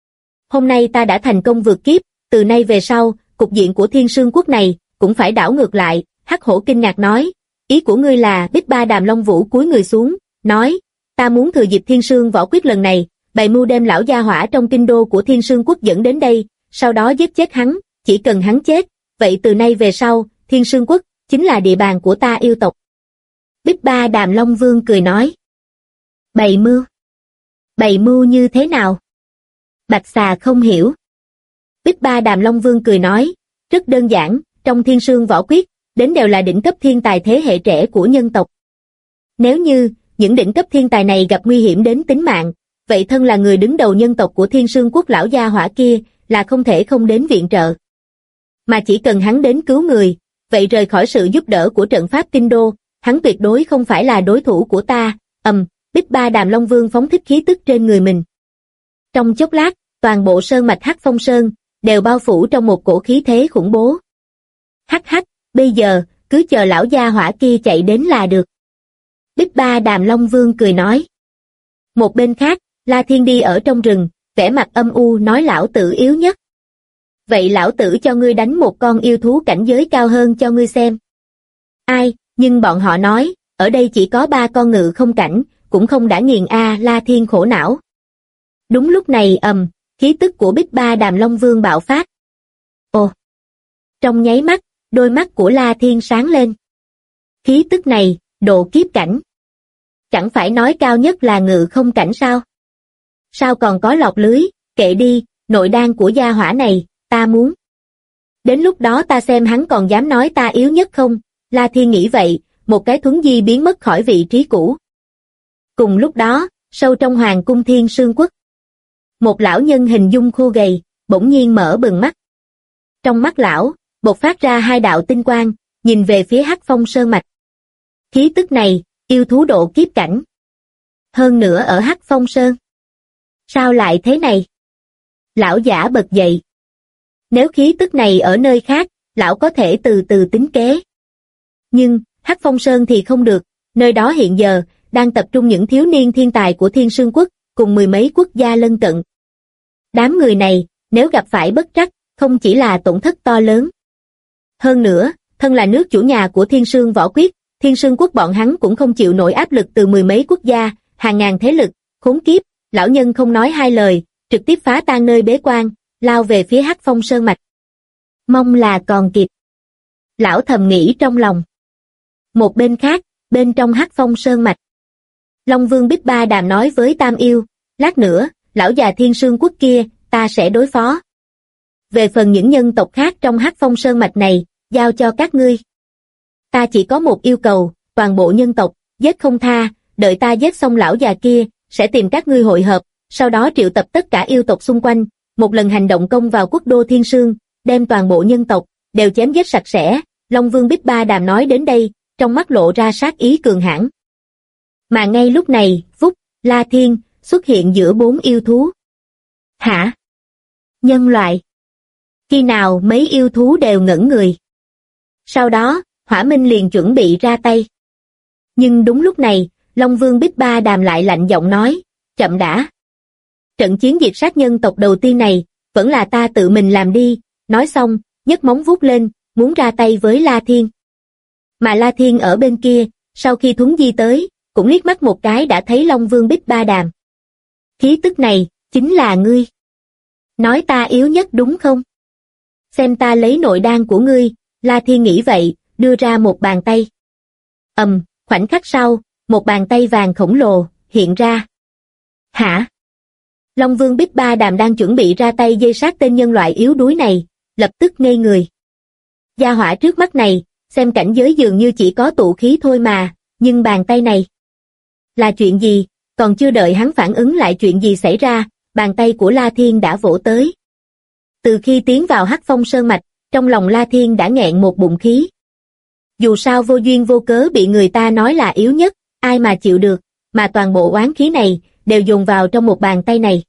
Hôm nay ta đã thành công vượt kiếp, từ nay về sau, cục diện của Thiên Sương Quốc này, cũng phải đảo ngược lại. Hắc Hổ kinh ngạc nói, ý của ngươi là? Bích Ba Đàm Long Vũ cúi người xuống, nói, ta muốn thừa dịp Thiên Sương võ quyết lần này, bày mưu đem lão gia hỏa trong kinh đô của Thiên Sương Quốc dẫn đến đây, sau đó giết chết hắn, chỉ cần hắn chết, vậy từ nay về sau, Thiên Sương Quốc, chính là địa bàn của ta yêu tộc. Bích Ba Đàm Long Vương cười nói, bày mưu? Bày mưu như thế nào? Bạch Xà không hiểu. Bích Ba Đàm Long Vương cười nói, rất đơn giản, trong Thiên Sương võ quyết, đến đều là đỉnh cấp thiên tài thế hệ trẻ của nhân tộc. Nếu như, những đỉnh cấp thiên tài này gặp nguy hiểm đến tính mạng, vậy thân là người đứng đầu nhân tộc của Thiên Sương Quốc lão gia hỏa kia, là không thể không đến viện trợ. Mà chỉ cần hắn đến cứu người, vậy rời khỏi sự giúp đỡ của trận pháp kinh đô, hắn tuyệt đối không phải là đối thủ của ta. Bích Ba Đàm Long Vương phóng thích khí tức trên người mình. Trong chốc lát, toàn bộ sơn mạch Hắc Phong Sơn đều bao phủ trong một cổ khí thế khủng bố. Hắc hắc, bây giờ, cứ chờ lão gia hỏa kia chạy đến là được. Bích Ba Đàm Long Vương cười nói. Một bên khác, La Thiên đi ở trong rừng, vẻ mặt âm u nói lão tử yếu nhất. Vậy lão tử cho ngươi đánh một con yêu thú cảnh giới cao hơn cho ngươi xem. Ai, nhưng bọn họ nói, ở đây chỉ có 3 con ngự không cảnh, cũng không đã nghiền La Thiên khổ não. Đúng lúc này khí tức của Bích Ba Đàm Long Vương bạo phát. Ồ! Trong nháy mắt, đôi mắt của La Thiên sáng lên. Khí tức này, độ kiếp cảnh. Chẳng phải nói cao nhất là ngự không cảnh sao? Sao còn có lọt lưới, kệ đi, nội đan của gia hỏa này, ta muốn. Đến lúc đó ta xem hắn còn dám nói ta yếu nhất không? La Thiên nghĩ vậy, một cái thuấn di biến mất khỏi vị trí cũ. Cùng lúc đó, sâu trong hoàng cung Thiên Sương Quốc. Một lão nhân hình dung khô gầy, bỗng nhiên mở bừng mắt. Trong mắt lão, bộc phát ra 2 đạo tinh quang, nhìn về phía Hắc Phong Sơn mạch. Khí tức này, yêu thú độ kiếp cảnh. Hơn nữa ở Hắc Phong Sơn. Sao lại thế này? Lão giả bật dậy. Nếu khí tức này ở nơi khác, lão có thể từ từ tính kế. Nhưng, Hắc Phong Sơn thì không được, nơi đó hiện giờ, đang tập trung những thiếu niên thiên tài của Thiên Sương Quốc, cùng 10 mấy quốc gia lân cận. Đám người này, nếu gặp phải bất trắc, không chỉ là tổn thất to lớn. Hơn nữa, thân là nước chủ nhà của Thiên Sương võ quyết, Thiên Sương Quốc bọn hắn cũng không chịu nổi áp lực từ 10 mấy quốc gia, hàng ngàn thế lực, khốn kiếp, lão nhân không nói 2 lời, trực tiếp phá tan nơi bế quan, lao về phía Hắc Phong Sơn mạch. Mong là còn kịp. Lão thầm nghĩ trong lòng. Một bên khác, bên trong Hắc Phong Sơn mạch. Long Vương Bích Ba Đàm nói với Tam Yêu, lát nữa, lão già Thiên Sương Quốc kia, ta sẽ đối phó. Về phần những nhân tộc khác trong Hắc Phong Sơn mạch này, giao cho các ngươi. Ta chỉ có một yêu cầu, toàn bộ nhân tộc, giết không tha, đợi ta giết xong lão già kia, sẽ tìm các ngươi hội hợp, sau đó triệu tập tất cả yêu tộc xung quanh, một lần hành động công vào quốc đô Thiên Sương, đem toàn bộ nhân tộc, đều chém giết sạch sẽ. Long Vương Bích Ba Đàm nói đến đây, trong mắt lộ ra sát ý cường hãn. Mà ngay lúc này, vút, La Thiên, xuất hiện giữa 4 yêu thú. Hả? Nhân loại? Khi nào mấy yêu thú đều ngẩn người? Sau đó, Hỏa Minh liền chuẩn bị ra tay. Nhưng đúng lúc này, Long Vương Bích Ba Đàm lại lạnh giọng nói, chậm đã. Trận chiến diệt sát nhân tộc đầu tiên này, vẫn là ta tự mình làm đi, nói xong, nhấc móng vuốt lên, muốn ra tay với La Thiên. Mà La Thiên ở bên kia, sau khi thuấn di tới, cũng liếc mắt một cái đã thấy Long Vương Bích Ba Đàm. Khí tức này, chính là ngươi. Nói ta yếu nhất đúng không? Xem ta lấy nội đan của ngươi, La Thiên nghĩ vậy, đưa ra một bàn tay. Khoảnh khắc sau, một bàn tay vàng khổng lồ, hiện ra. Hả? Long Vương Bích Ba Đàm đang chuẩn bị ra tay giây sát tên nhân loại yếu đuối này, lập tức ngây người. Gia hỏa trước mắt này, xem cảnh giới dường như chỉ có tụ khí thôi mà, nhưng bàn tay này. Là chuyện gì? Còn chưa đợi hắn phản ứng lại chuyện gì xảy ra, bàn tay của La Thiên đã vỗ tới. Từ khi tiến vào Hắc Phong Sơn Mạch, trong lòng La Thiên đã nghẹn một bụng khí. Dù sao vô duyên vô cớ bị người ta nói là yếu nhất, ai mà chịu được, mà toàn bộ oán khí này, đều dồn vào trong một bàn tay này.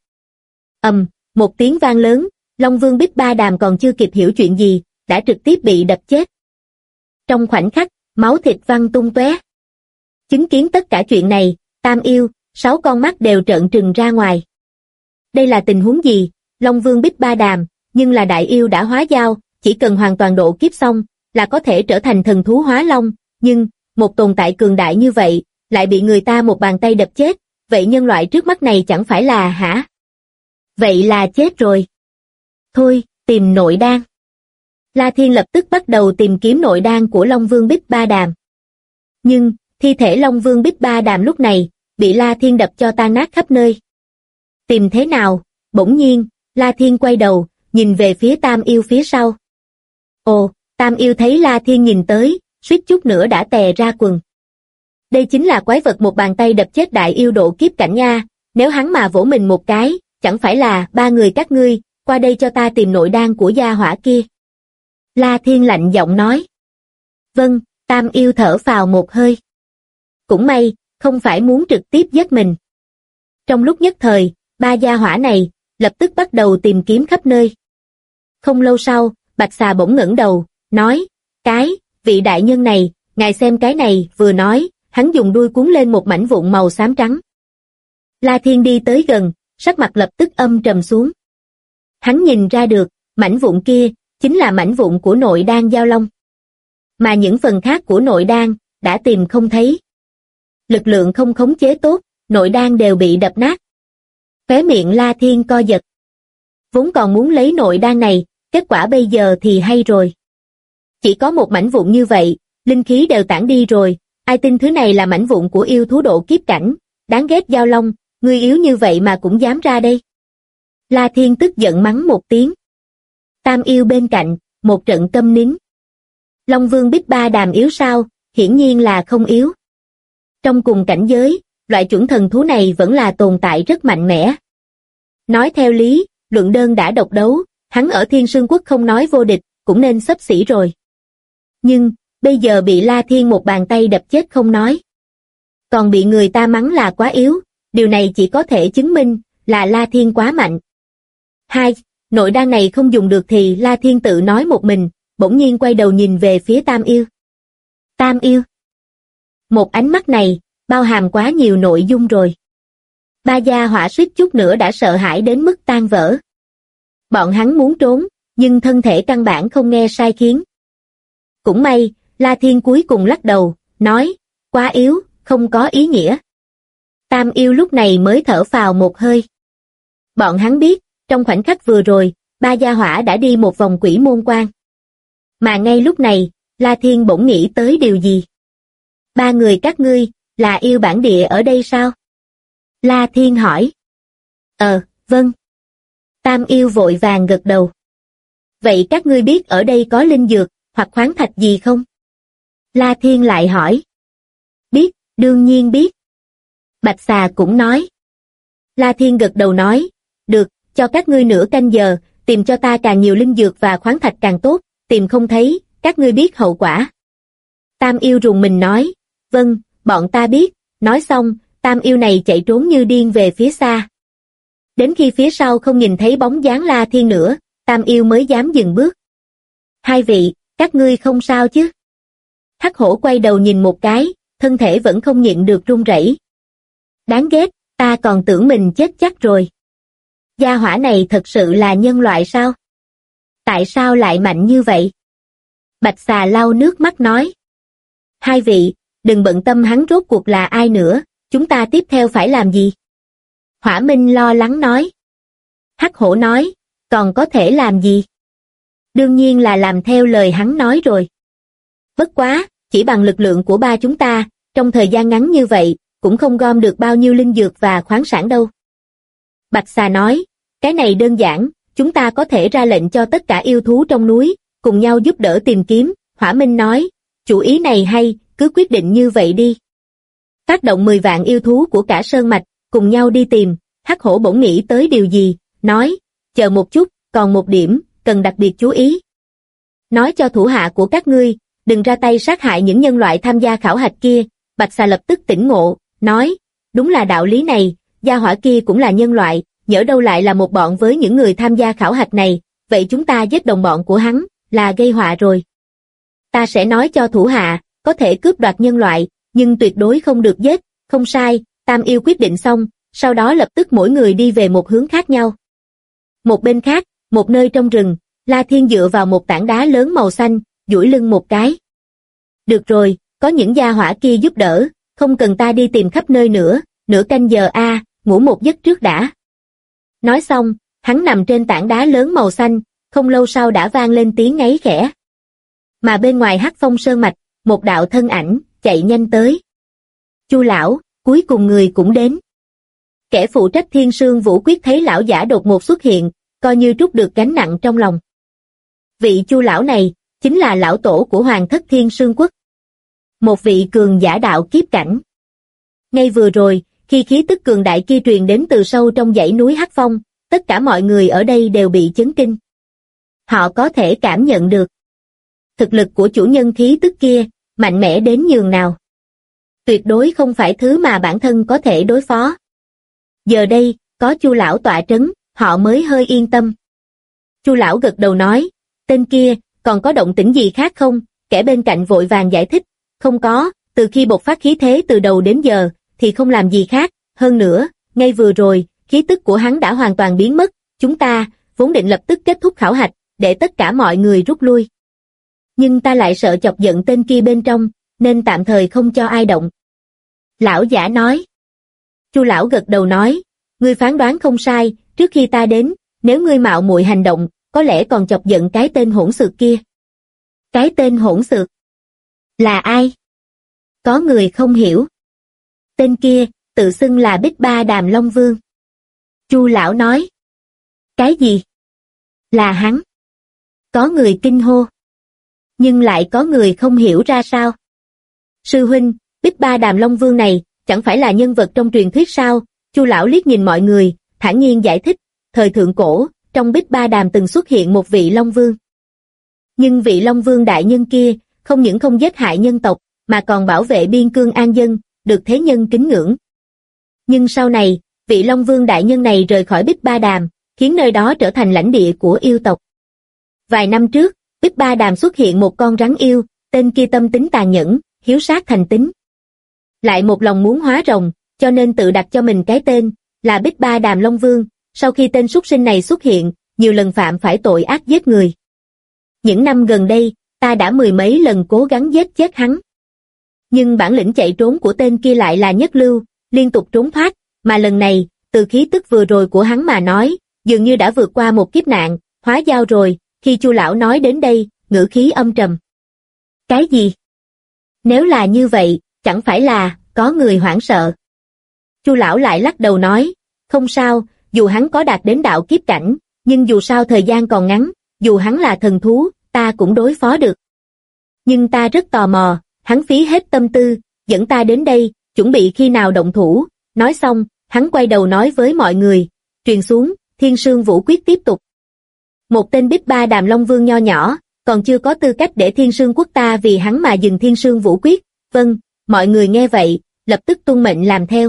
Một tiếng vang lớn, Long Vương Bích Ba Đàm còn chưa kịp hiểu chuyện gì, đã trực tiếp bị đập chết. Trong khoảnh khắc, máu thịt văng tung tóe. Chứng kiến tất cả chuyện này, Tam Yêu, 6 con mắt đều trợn trừng ra ngoài. Đây là tình huống gì? Long Vương Bích Ba Đàm, nhưng là đại yêu đã hóa dao, chỉ cần hoàn toàn độ kiếp xong, là có thể trở thành thần thú hóa long, nhưng, một tồn tại cường đại như vậy, lại bị người ta một bàn tay đập chết, vậy nhân loại trước mắt này chẳng phải là hả? Vậy là chết rồi. Thôi, tìm nội đan. La Thiên lập tức bắt đầu tìm kiếm nội đan của Long Vương Bích Ba Đàm. Nhưng, thi thể Long Vương Bích Ba Đàm lúc này, bị La Thiên đập cho tan nát khắp nơi. Tìm thế nào? Bỗng nhiên, La Thiên quay đầu, nhìn về phía Tam Yêu phía sau. Ồ, Tam Yêu thấy La Thiên nhìn tới, suýt chút nữa đã tè ra quần. Đây chính là quái vật một bàn tay đập chết đại yêu độ kiếp cảnh nha, nếu hắn mà vỗ mình một cái, chẳng phải là ba người các ngươi, qua đây cho ta tìm nội đan của gia hỏa kia. La Thiên lạnh giọng nói. Vâng, Tam Yêu thở phào một hơi. Cũng may, không phải muốn trực tiếp giết mình. Trong lúc nhất thời, ba gia hỏa này, lập tức bắt đầu tìm kiếm khắp nơi. Không lâu sau, Bạch Xà bỗng ngẩng đầu, nói, vị đại nhân này, ngài xem cái này, vừa nói, hắn dùng đuôi cuốn lên một mảnh vụn màu xám trắng. La Thiên đi tới gần, sắc mặt lập tức âm trầm xuống. Hắn nhìn ra được, mảnh vụn kia, chính là mảnh vụn của nội đan giao long. Mà những phần khác của nội đan, đã tìm không thấy. Lực lượng không khống chế tốt, nội đan đều bị đập nát. Khóe miệng La Thiên co giật. Vốn còn muốn lấy nội đan này, kết quả bây giờ thì hay rồi. Chỉ có một mảnh vụn như vậy, linh khí đều tản đi rồi, ai tin thứ này là mảnh vụn của yêu thú độ kiếp cảnh, đáng ghét giao long, ngươi yếu như vậy mà cũng dám ra đây. La Thiên tức giận mắng một tiếng. Tam Yêu bên cạnh, một trận câm nín. Long Vương Bích Ba Đàm yếu sao? Hiển nhiên là không yếu. Trong cùng cảnh giới, loại chuẩn thần thú này vẫn là tồn tại rất mạnh mẽ. Nói theo lý, luận đơn đã độc đấu, hắn ở Thiên Sương Quốc không nói vô địch, cũng nên xấp xỉ rồi. Nhưng, bây giờ bị La Thiên một bàn tay đập chết không nói. Còn bị người ta mắng là quá yếu, điều này chỉ có thể chứng minh là La Thiên quá mạnh. Nội đan này không dùng được thì La Thiên tự nói một mình, bỗng nhiên quay đầu nhìn về phía Tam Yêu. Tam Yêu. Một ánh mắt này, bao hàm quá nhiều nội dung rồi. Ba gia hỏa suýt chút nữa đã sợ hãi đến mức tan vỡ. Bọn hắn muốn trốn, nhưng thân thể căn bản không nghe sai khiến. Cũng may, La Thiên cuối cùng lắc đầu, nói, quá yếu, không có ý nghĩa. Tam Yêu lúc này mới thở phào một hơi. Bọn hắn biết, trong khoảnh khắc vừa rồi, ba gia hỏa đã đi một vòng quỷ môn quan. Mà ngay lúc này, La Thiên bỗng nghĩ tới điều gì? Ba người các ngươi, là yêu bản địa ở đây sao? La Thiên hỏi. Vâng. Tam Yêu vội vàng gật đầu. Vậy các ngươi biết ở đây có linh dược, hoặc khoáng thạch gì không? La Thiên lại hỏi. Biết, đương nhiên biết. Bạch Xà cũng nói. La Thiên gật đầu nói, được, cho các ngươi nửa canh giờ, tìm cho ta càng nhiều linh dược và khoáng thạch càng tốt, tìm không thấy, các ngươi biết hậu quả. Tam Yêu rùng mình nói, vâng, bọn ta biết, nói xong, Tam Yêu này chạy trốn như điên về phía xa. Đến khi phía sau không nhìn thấy bóng dáng La Thiên nữa, Tam Yêu mới dám dừng bước. Hai vị, các ngươi không sao chứ? Hắc Hổ quay đầu nhìn một cái, thân thể vẫn không nhịn được run rẩy. Đáng ghét, ta còn tưởng mình chết chắc rồi. Gia hỏa này thật sự là nhân loại sao? Tại sao lại mạnh như vậy? Bạch Xà lau nước mắt nói. Hai vị, đừng bận tâm hắn rốt cuộc là ai nữa, chúng ta tiếp theo phải làm gì? Hỏa Minh lo lắng nói. Hắc Hổ nói, còn có thể làm gì? Đương nhiên là làm theo lời hắn nói rồi. Bất quá, chỉ bằng lực lượng của ba chúng ta, trong thời gian ngắn như vậy, cũng không gom được bao nhiêu linh dược và khoáng sản đâu. Bạch Xà nói, cái này đơn giản, chúng ta có thể ra lệnh cho tất cả yêu thú trong núi, cùng nhau giúp đỡ tìm kiếm. Hỏa Minh nói, chủ ý này hay, cứ quyết định như vậy đi. Phát động 10 vạn yêu thú của cả Sơn Mạch, cùng nhau đi tìm. Hắc Hổ bỗng nghĩ tới điều gì, nói, chờ một chút, còn một điểm, cần đặc biệt chú ý. Nói cho thủ hạ của các ngươi, đừng ra tay sát hại những nhân loại tham gia khảo hạch kia. Bạch Xà lập tức tỉnh ngộ, nói, đúng là đạo lý này, gia hỏa kia cũng là nhân loại, nhỡ đâu lại là một bọn với những người tham gia khảo hạch này, vậy chúng ta giết đồng bọn của hắn, là gây họa rồi. Ta sẽ nói cho thủ hạ, có thể cướp đoạt nhân loại, nhưng tuyệt đối không được giết. Không sai, Tam Yêu quyết định xong, sau đó lập tức mỗi người đi về một hướng khác nhau. Một bên khác, một nơi trong rừng, La Thiên dựa vào một tảng đá lớn màu xanh, duỗi lưng một cái. Được rồi, có những gia hỏa kia giúp đỡ, không cần ta đi tìm khắp nơi nữa, nửa canh giờ ngủ một giấc trước đã. Nói xong, hắn nằm trên tảng đá lớn màu xanh, không lâu sau đã vang lên tiếng ngáy khẽ. Mà bên ngoài Hắc Phong Sơn Mạch, một đạo thân ảnh chạy nhanh tới. Chu lão, cuối cùng người cũng đến. Kẻ phụ trách Thiên Sương Vũ Quyết thấy lão giả đột ngột xuất hiện, coi như trút được gánh nặng trong lòng. Vị Chu lão này chính là lão tổ của Hoàng thất Thiên Sương Quốc, một vị cường giả đạo kiếp cảnh. Ngay vừa rồi, khi khí tức cường đại kia truyền đến từ sâu trong dãy núi Hắc Phong, tất cả mọi người ở đây đều bị chấn kinh. Họ có thể cảm nhận được thực lực của chủ nhân khí tức kia mạnh mẽ đến nhường nào. Tuyệt đối không phải thứ mà bản thân có thể đối phó. Giờ đây, có Chu lão tọa trấn, họ mới hơi yên tâm. Chu lão gật đầu nói, tên kia, còn có động tĩnh gì khác không? Kẻ bên cạnh vội vàng giải thích, không có, từ khi bộc phát khí thế từ đầu đến giờ, thì không làm gì khác, hơn nữa, ngay vừa rồi, khí tức của hắn đã hoàn toàn biến mất, chúng ta, vốn định lập tức kết thúc khảo hạch, để tất cả mọi người rút lui. Nhưng ta lại sợ chọc giận tên kia bên trong, nên tạm thời không cho ai động. Lão giả nói. Chu lão gật đầu nói, ngươi phán đoán không sai, trước khi ta đến, nếu ngươi mạo muội hành động, có lẽ còn chọc giận cái tên hỗn xược kia. Cái tên hỗn xược? Là ai? Có người không hiểu. Tên kia, tự xưng là Bích Ba Đàm Long Vương. Chu lão nói. Cái gì? Là hắn. Có người kinh hô. Nhưng lại có người không hiểu ra sao. Sư huynh, Bích Ba Đàm Long Vương này, chẳng phải là nhân vật trong truyền thuyết sao? Chu lão liếc nhìn mọi người, thản nhiên giải thích, thời thượng cổ, trong Bích Ba Đàm từng xuất hiện một vị Long Vương. Nhưng vị Long Vương đại nhân kia, không những không giết hại nhân tộc, mà còn bảo vệ biên cương an dân, được thế nhân kính ngưỡng. Nhưng sau này, vị Long Vương đại nhân này rời khỏi Bích Ba Đàm, khiến nơi đó trở thành lãnh địa của yêu tộc. Vài năm trước, Bích Ba Đàm xuất hiện một con rắn yêu, tên kia tâm tính tàn nhẫn, hiếu sát thành tính. Lại một lòng muốn hóa rồng, cho nên tự đặt cho mình cái tên, là Bích Ba Đàm Long Vương. Sau khi tên súc sinh này xuất hiện, nhiều lần phạm phải tội ác giết người. Những năm gần đây, ta đã mười mấy lần cố gắng giết chết hắn. Nhưng bản lĩnh chạy trốn của tên kia lại là nhất lưu, liên tục trốn thoát, mà lần này, từ khí tức vừa rồi của hắn mà nói, dường như đã vượt qua một kiếp nạn, hóa giao rồi. Khi Chu lão nói đến đây, ngữ khí âm trầm. Cái gì? Nếu là như vậy, chẳng phải là có người hoảng sợ. Chu lão lại lắc đầu nói, không sao, dù hắn có đạt đến đạo kiếp cảnh, nhưng dù sao thời gian còn ngắn, dù hắn là thần thú, ta cũng đối phó được. Nhưng ta rất tò mò, hắn phí hết tâm tư, dẫn ta đến đây, chuẩn bị khi nào động thủ. Nói xong, hắn quay đầu nói với mọi người, truyền xuống, Thiên Sương Vũ Quyết tiếp tục. Một tên Bích Ba Đàm Long Vương nho nhỏ, còn chưa có tư cách để Thiên Sương Quốc ta vì hắn mà dừng Thiên Sương Vũ Quyết. Vâng, mọi người nghe vậy, lập tức tuân mệnh làm theo.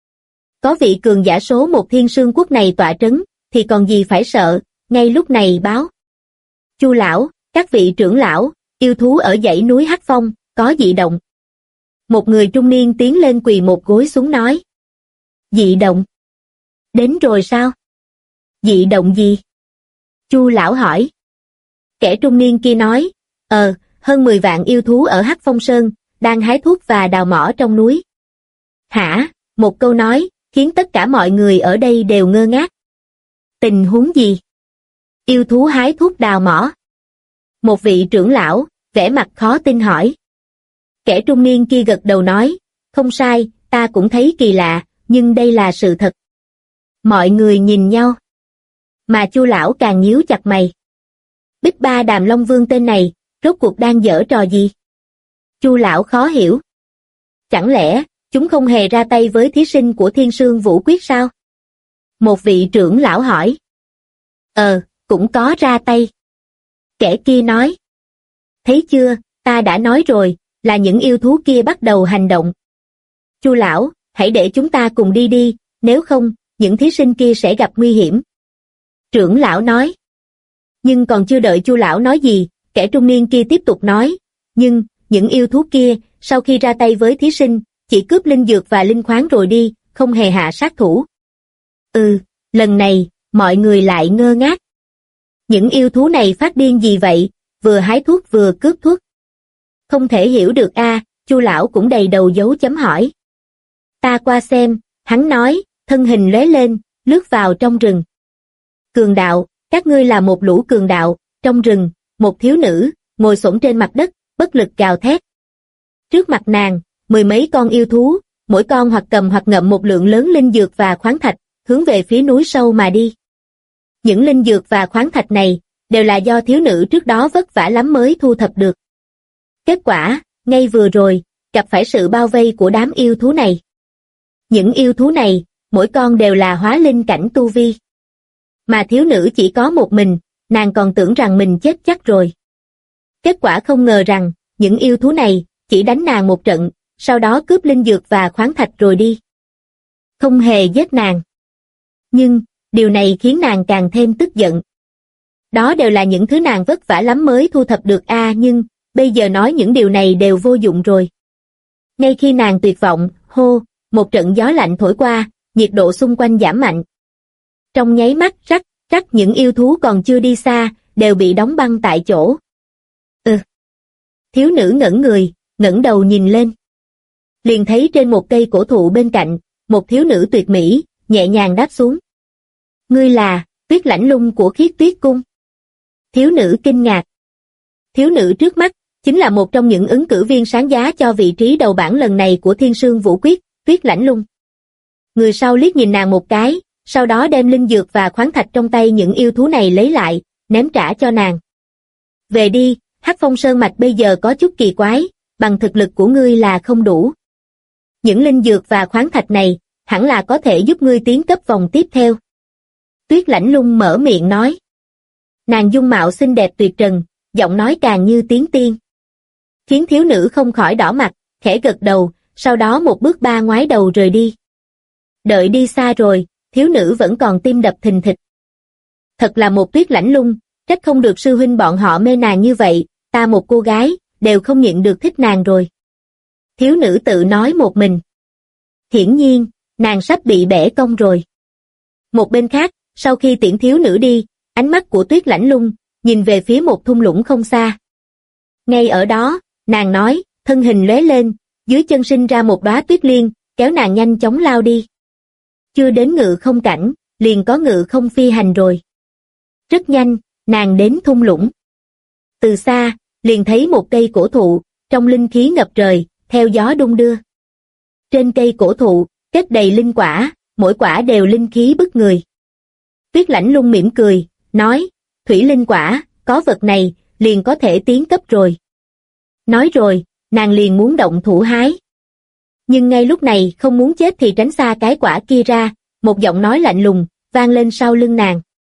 Có vị cường giả số một Thiên Sương Quốc này tọa trấn, thì còn gì phải sợ, ngay lúc này báo. Chu lão, các vị trưởng lão, yêu thú ở dãy núi Hắc Phong, có dị động. Một người trung niên tiến lên quỳ một gối xuống nói. Dị động? Đến rồi sao? Dị động gì? Chu lão hỏi. Kẻ trung niên kia nói, hơn 10 vạn yêu thú ở Hắc Phong Sơn, đang hái thuốc và đào mỏ trong núi. Hả? Một câu nói, khiến tất cả mọi người ở đây đều ngơ ngác. Tình huống gì? Yêu thú hái thuốc đào mỏ. Một vị trưởng lão, vẻ mặt khó tin hỏi. Kẻ trung niên kia gật đầu nói, không sai, ta cũng thấy kỳ lạ, nhưng đây là sự thật. Mọi người nhìn nhau. Mà Chu lão càng nhíu chặt mày. Bích Ba Đàm Long Vương tên này, rốt cuộc đang giở trò gì? Chu lão khó hiểu. Chẳng lẽ, chúng không hề ra tay với thí sinh của Thiên Sương Vũ Quyết sao? Một vị trưởng lão hỏi. Cũng có ra tay. Kẻ kia nói. Thấy chưa, ta đã nói rồi, là những yêu thú kia bắt đầu hành động. Chu lão, hãy để chúng ta cùng đi đi, nếu không, những thí sinh kia sẽ gặp nguy hiểm. Trưởng lão nói. Nhưng còn chưa đợi Chu lão nói gì, kẻ trung niên kia tiếp tục nói. Nhưng, những yêu thú kia, sau khi ra tay với thí sinh, chỉ cướp linh dược và linh khoáng rồi đi, không hề hạ sát thủ. Lần này, mọi người lại ngơ ngác. Những yêu thú này phát điên gì vậy, vừa hái thuốc vừa cướp thuốc. Không thể hiểu được Chu lão cũng đầy đầu dấu chấm hỏi. Ta qua xem, hắn nói, thân hình lóe lên, lướt vào trong rừng. Cường đạo, các ngươi là một lũ cường đạo, trong rừng, một thiếu nữ, ngồi xổm trên mặt đất, bất lực gào thét. Trước mặt nàng, 10 mấy con yêu thú, mỗi con hoặc cầm hoặc ngậm một lượng lớn linh dược và khoáng thạch, hướng về phía núi sâu mà đi. Những linh dược và khoáng thạch này, đều là do thiếu nữ trước đó vất vả lắm mới thu thập được. Kết quả, ngay vừa rồi, gặp phải sự bao vây của đám yêu thú này. Những yêu thú này, mỗi con đều là hóa linh cảnh tu vi. Mà thiếu nữ chỉ có một mình, nàng còn tưởng rằng mình chết chắc rồi. Kết quả không ngờ rằng, những yêu thú này, chỉ đánh nàng một trận, sau đó cướp linh dược và khoáng thạch rồi đi. Không hề giết nàng. Nhưng, điều này khiến nàng càng thêm tức giận. Đó đều là những thứ nàng vất vả lắm mới thu thập được nhưng, bây giờ nói những điều này đều vô dụng rồi. Ngay khi nàng tuyệt vọng, một trận gió lạnh thổi qua, nhiệt độ xung quanh giảm mạnh. Trong nháy mắt rắc những yêu thú còn chưa đi xa, đều bị đóng băng tại chỗ. Thiếu nữ ngẩn người, ngẩng đầu nhìn lên. Liền thấy trên một cây cổ thụ bên cạnh, một thiếu nữ tuyệt mỹ, nhẹ nhàng đáp xuống. Ngươi là, Tuyết Lãnh Lung của Khiết Tuyết Cung. Thiếu nữ kinh ngạc. Thiếu nữ trước mắt, chính là một trong những ứng cử viên sáng giá cho vị trí đầu bảng lần này của Thiên Sương Vũ Quyết, Tuyết Lãnh Lung. Người sau liếc nhìn nàng một cái, sau đó đem linh dược và khoáng thạch trong tay những yêu thú này lấy lại, ném trả cho nàng. Về đi, Hắc Phong Sơn Mạch bây giờ có chút kỳ quái, bằng thực lực của ngươi là không đủ. Những linh dược và khoáng thạch này, hẳn là có thể giúp ngươi tiến cấp vòng tiếp theo. Tuyết Lãnh Lung mở miệng nói. Nàng dung mạo xinh đẹp tuyệt trần, giọng nói càng như tiếng tiên. Khiến thiếu nữ không khỏi đỏ mặt, khẽ gật đầu, sau đó một bước ba ngoái đầu rời đi. Đợi đi xa rồi, thiếu nữ vẫn còn tim đập thình thịch. Thật là một Tuyết Lãnh Lung, trách không được sư huynh bọn họ mê nàng như vậy, ta một cô gái, đều không nhịn được thích nàng rồi. Thiếu nữ tự nói một mình. Hiển nhiên, nàng sắp bị bẻ cong rồi. Một bên khác, sau khi tiễn thiếu nữ đi, ánh mắt của Tuyết Lãnh Lung, nhìn về phía một thung lũng không xa. Ngay ở đó, nàng nói, thân hình lóe lên, dưới chân sinh ra một đóa tuyết liên, kéo nàng nhanh chóng lao đi. Chưa đến ngự không cảnh, liền có ngự không phi hành rồi. Rất nhanh, nàng đến thung lũng. Từ xa, liền thấy một cây cổ thụ, trong linh khí ngập trời, theo gió đung đưa. Trên cây cổ thụ, kết đầy linh quả, mỗi quả đều linh khí bức người. Tuyết Lãnh Lung mỉm cười, nói, thủy linh quả, có vật này, liền có thể tiến cấp rồi. Nói rồi, nàng liền muốn động thủ hái. Nhưng ngay lúc này không muốn chết thì tránh xa cái quả kia ra, một giọng nói lạnh lùng, vang lên sau lưng nàng.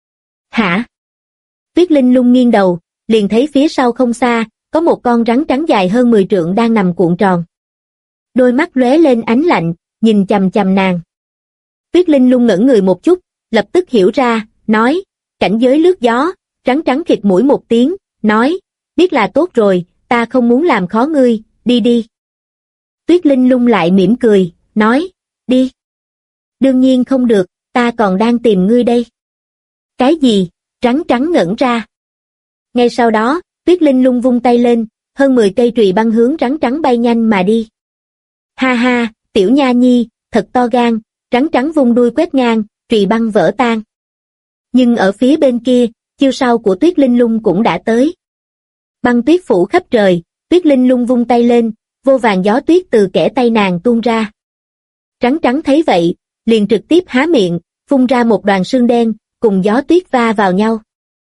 Hả? Tuyết Linh Lung nghiêng đầu, liền thấy phía sau không xa, có một con rắn trắng dài hơn 10 trượng đang nằm cuộn tròn. Đôi mắt lóe lên ánh lạnh, nhìn chằm chằm nàng. Tuyết Linh Lung ngẩn người một chút, lập tức hiểu ra, nói, cảnh giới lướt gió, rắn trắng khịt mũi một tiếng, nói, biết là tốt rồi, ta không muốn làm khó ngươi, đi đi. Tuyết Linh Lung lại mỉm cười, nói, đi. Đương nhiên không được, ta còn đang tìm ngươi đây. Cái gì? Rắn trắng ngẩn ra. Ngay sau đó, Tuyết Linh Lung vung tay lên, hơn 10 cây trùy băng hướng rắn trắng bay nhanh mà đi. Ha ha, tiểu nha nhi, thật to gan, rắn trắng vung đuôi quét ngang, trùy băng vỡ tan. Nhưng ở phía bên kia, chiêu sau của Tuyết Linh Lung cũng đã tới. Băng tuyết phủ khắp trời, Tuyết Linh Lung vung tay lên, vô vàn gió tuyết từ kẽ tay nàng tuôn ra. Rắn trắng thấy vậy, liền trực tiếp há miệng, phun ra một đoàn sương đen, cùng gió tuyết va vào nhau.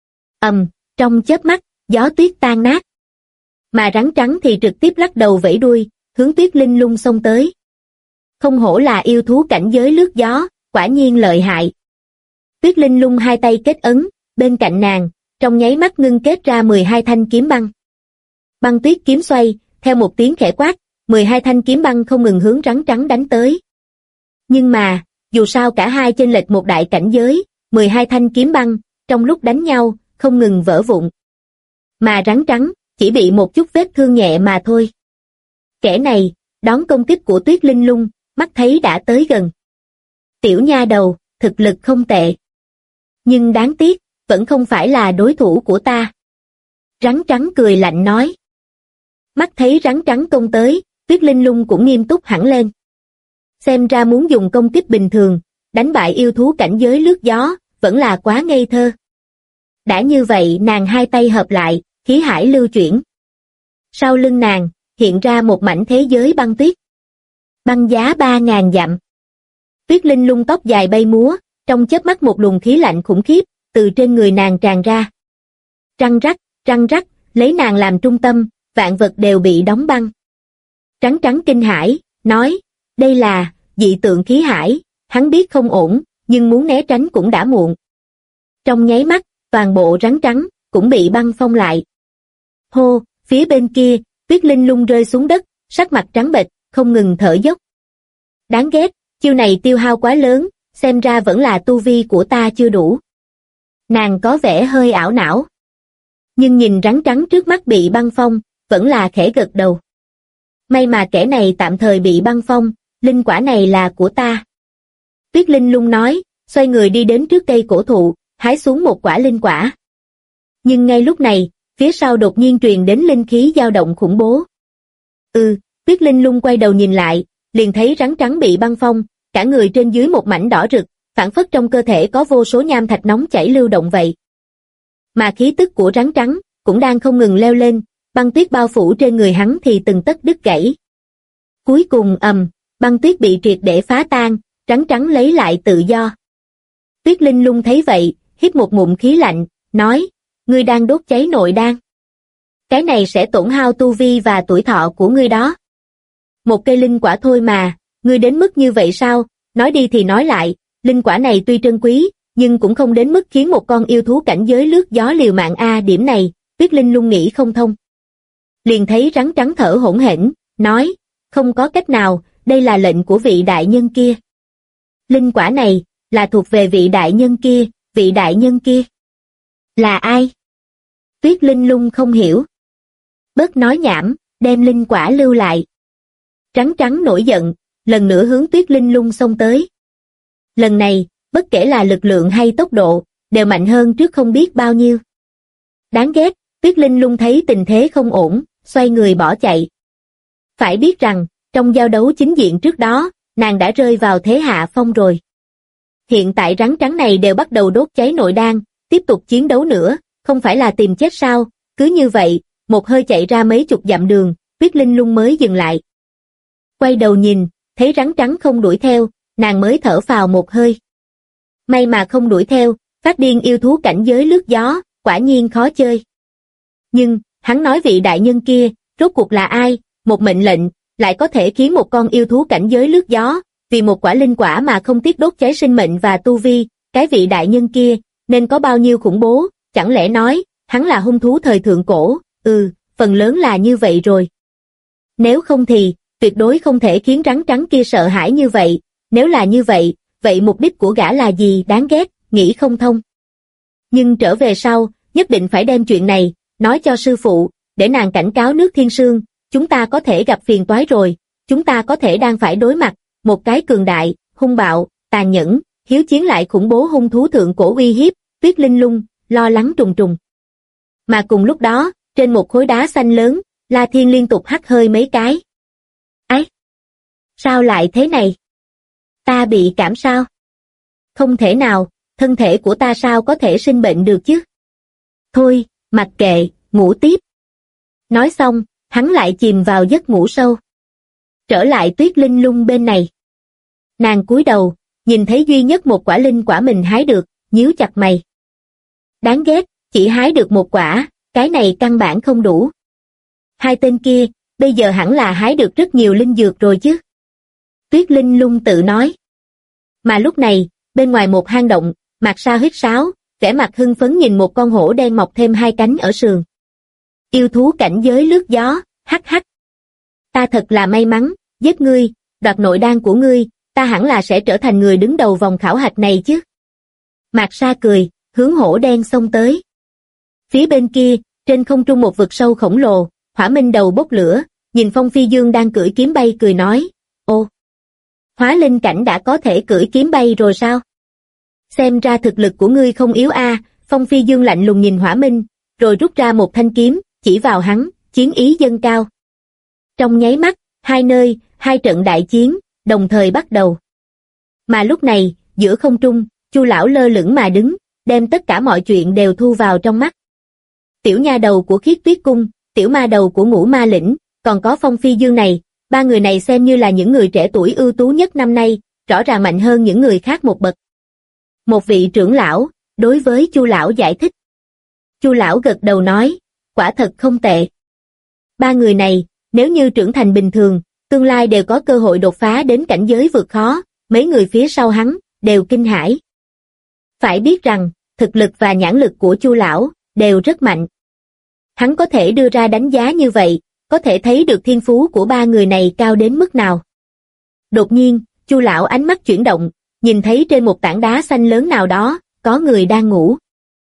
Trong chớp mắt, gió tuyết tan nát. Mà rắn trắng thì trực tiếp lắc đầu vẫy đuôi, hướng Tuyết Linh Lung xông tới. Không hổ là yêu thú cảnh giới lướt gió, quả nhiên lợi hại. Tuyết Linh Lung hai tay kết ấn, bên cạnh nàng, trong nháy mắt ngưng kết ra 12 thanh kiếm băng. Băng tuyết kiếm xoay, theo một tiếng khẽ quát, 12 thanh kiếm băng không ngừng hướng rắn trắng đánh tới. Nhưng mà, dù sao cả hai chênh lệch một đại cảnh giới, 12 thanh kiếm băng, trong lúc đánh nhau, không ngừng vỡ vụn. Mà rắn trắng, chỉ bị một chút vết thương nhẹ mà thôi. Kẻ này, đón công kích của Tuyết Linh Lung, mắt thấy đã tới gần. Tiểu nha đầu, thực lực không tệ. Nhưng đáng tiếc, vẫn không phải là đối thủ của ta. Rắn trắng cười lạnh nói. Mắt thấy rắn trắng công tới, Tuyết Linh Lung cũng nghiêm túc hẳn lên. Xem ra muốn dùng công kích bình thường, đánh bại yêu thú cảnh giới lướt gió, vẫn là quá ngây thơ. Đã như vậy nàng hai tay hợp lại, khí hải lưu chuyển. Sau lưng nàng, hiện ra một mảnh thế giới băng tuyết. Băng giá 3.000 dặm. Tuyết Linh Lung tóc dài bay múa, trong chớp mắt một luồng khí lạnh khủng khiếp, từ trên người nàng tràn ra. Răng rắc, lấy nàng làm trung tâm, vạn vật đều bị đóng băng. Rắn trắng kinh hãi, nói, đây là dị tượng khí hải, hắn biết không ổn, nhưng muốn né tránh cũng đã muộn. Trong nháy mắt, toàn bộ rắn trắng, cũng bị băng phong lại. Hô, phía bên kia, Tuyết Linh Lung rơi xuống đất, sắc mặt trắng bệch, không ngừng thở dốc. Đáng ghét, chiêu này tiêu hao quá lớn, xem ra vẫn là tu vi của ta chưa đủ. Nàng có vẻ hơi ảo não. Nhưng nhìn rắn trắng trước mắt bị băng phong, vẫn là khẽ gật đầu. May mà kẻ này tạm thời bị băng phong, linh quả này là của ta. Tuyết Linh Lung nói, xoay người đi đến trước cây cổ thụ, hái xuống một quả linh quả. Nhưng ngay lúc này, phía sau đột nhiên truyền đến linh khí dao động khủng bố. Tuyết Linh Lung quay đầu nhìn lại, liền thấy rắn trắng bị băng phong, cả người trên dưới một mảnh đỏ rực, phảng phất trong cơ thể có vô số nham thạch nóng chảy lưu động vậy. Mà khí tức của rắn trắng cũng đang không ngừng leo lên, băng tuyết bao phủ trên người hắn thì từng tấc đứt gãy. Cuối cùng băng tuyết bị triệt để phá tan, rắn trắng lấy lại tự do. Tuyết Linh Lung thấy vậy, hít một ngụm khí lạnh, nói, ngươi đang đốt cháy nội đan. Cái này sẽ tổn hao tu vi và tuổi thọ của ngươi đó. Một cây linh quả thôi mà, ngươi đến mức như vậy sao? Nói đi thì nói lại, linh quả này tuy trân quý, nhưng cũng không đến mức khiến một con yêu thú cảnh giới lướt gió liều mạng điểm này, Tuyết Linh Lung nghĩ không thông. Liền thấy rắn trắng thở hổn hển, nói, không có cách nào, đây là lệnh của vị đại nhân kia. Linh quả này, là thuộc về vị đại nhân kia. Là ai? Tuyết Linh Lung không hiểu. Bớt nói nhảm, đem linh quả lưu lại. Rắn trắng nổi giận, lần nữa hướng Tuyết Linh Lung xông tới. Lần này, bất kể là lực lượng hay tốc độ, đều mạnh hơn trước không biết bao nhiêu. Đáng ghét, Tuyết Linh Lung thấy tình thế không ổn, xoay người bỏ chạy. Phải biết rằng, trong giao đấu chính diện trước đó, nàng đã rơi vào thế hạ phong rồi. Hiện tại rắn trắng này đều bắt đầu đốt cháy nội đan, tiếp tục chiến đấu nữa, không phải là tìm chết sao? Cứ như vậy, một hơi chạy ra mấy chục dặm đường, Tuyết Linh Lung mới dừng lại. Quay đầu nhìn, thấy rắn trắng không đuổi theo, nàng mới thở phào một hơi. May mà không đuổi theo, phát điên yêu thú cảnh giới lướt gió, quả nhiên khó chơi. Nhưng, hắn nói vị đại nhân kia, rốt cuộc là ai? Một mệnh lệnh, lại có thể khiến một con yêu thú cảnh giới lướt gió, vì một quả linh quả mà không tiếc đốt cháy sinh mệnh và tu vi, cái vị đại nhân kia, nên có bao nhiêu khủng bố, chẳng lẽ nói, hắn là hung thú thời thượng cổ? Phần lớn là như vậy rồi. Nếu không thì, tuyệt đối không thể khiến rắn trắng kia sợ hãi như vậy, nếu là như vậy, vậy mục đích của gã là gì? Đáng ghét, nghĩ không thông. Nhưng trở về sau, nhất định phải đem chuyện này, nói cho sư phụ, để nàng cảnh cáo nước Thiên Sương, chúng ta có thể gặp phiền toái rồi, chúng ta có thể đang phải đối mặt, một cái cường đại, hung bạo, tàn nhẫn, hiếu chiến lại khủng bố hung thú thượng cổ uy hiếp, Tuyết Linh Lung, lo lắng trùng trùng. Mà cùng lúc đó, trên một khối đá xanh lớn, La Thiên liên tục hắt hơi mấy cái. Ái! Sao lại thế này? Ta bị cảm sao? Không thể nào, thân thể của ta sao có thể sinh bệnh được chứ? Thôi, mặc kệ, ngủ tiếp. Nói xong, hắn lại chìm vào giấc ngủ sâu. Trở lại Tuyết Linh Lung bên này. Nàng cúi đầu, nhìn thấy duy nhất một quả linh quả mình hái được, nhíu chặt mày. Đáng ghét, chỉ hái được một quả, cái này căn bản không đủ. Hai tên kia, bây giờ hẳn là hái được rất nhiều linh dược rồi chứ. Tuyết Linh Lung tự nói. Mà lúc này, bên ngoài một hang động, Mạc Sa huýt sáo, vẻ mặt hưng phấn nhìn một con hổ đen mọc thêm hai cánh ở sườn. Yêu thú cảnh giới lướt gió, hắc hắc. Ta thật là may mắn, giết ngươi, đoạt nội đan của ngươi, ta hẳn là sẽ trở thành người đứng đầu vòng khảo hạch này chứ. Mạc Sa cười, hướng hổ đen xông tới. Phía bên kia, trên không trung một vực sâu khổng lồ, Hỏa Minh đầu bốc lửa, nhìn Phong Phi Dương đang cưỡi kiếm bay cười nói, ô, hóa linh cảnh đã có thể cưỡi kiếm bay rồi sao? Xem ra thực lực của ngươi không yếu a. Phong Phi Dương lạnh lùng nhìn Hỏa Minh, rồi rút ra một thanh kiếm, chỉ vào hắn, chiến ý dâng cao. Trong nháy mắt, hai nơi, hai trận đại chiến, đồng thời bắt đầu. Mà lúc này, giữa không trung, Chu lão lơ lửng mà đứng, đem tất cả mọi chuyện đều thu vào trong mắt. Tiểu nha đầu của Khiết Tuyết Cung, tiểu ma đầu của Ngũ Ma Lĩnh, còn có Phong Phi Dương này, ba người này xem như là những người trẻ tuổi ưu tú nhất năm nay, rõ ràng mạnh hơn những người khác một bậc. Một vị trưởng lão, đối với Chu lão giải thích. Chu lão gật đầu nói, quả thật không tệ. Ba người này, nếu như trưởng thành bình thường, tương lai đều có cơ hội đột phá đến cảnh giới vượt khó, mấy người phía sau hắn, đều kinh hãi. Phải biết rằng, thực lực và nhãn lực của Chu lão, đều rất mạnh. Hắn có thể đưa ra đánh giá như vậy, có thể thấy được thiên phú của ba người này cao đến mức nào. Đột nhiên, Chu lão ánh mắt chuyển động, nhìn thấy trên một tảng đá xanh lớn nào đó, có người đang ngủ.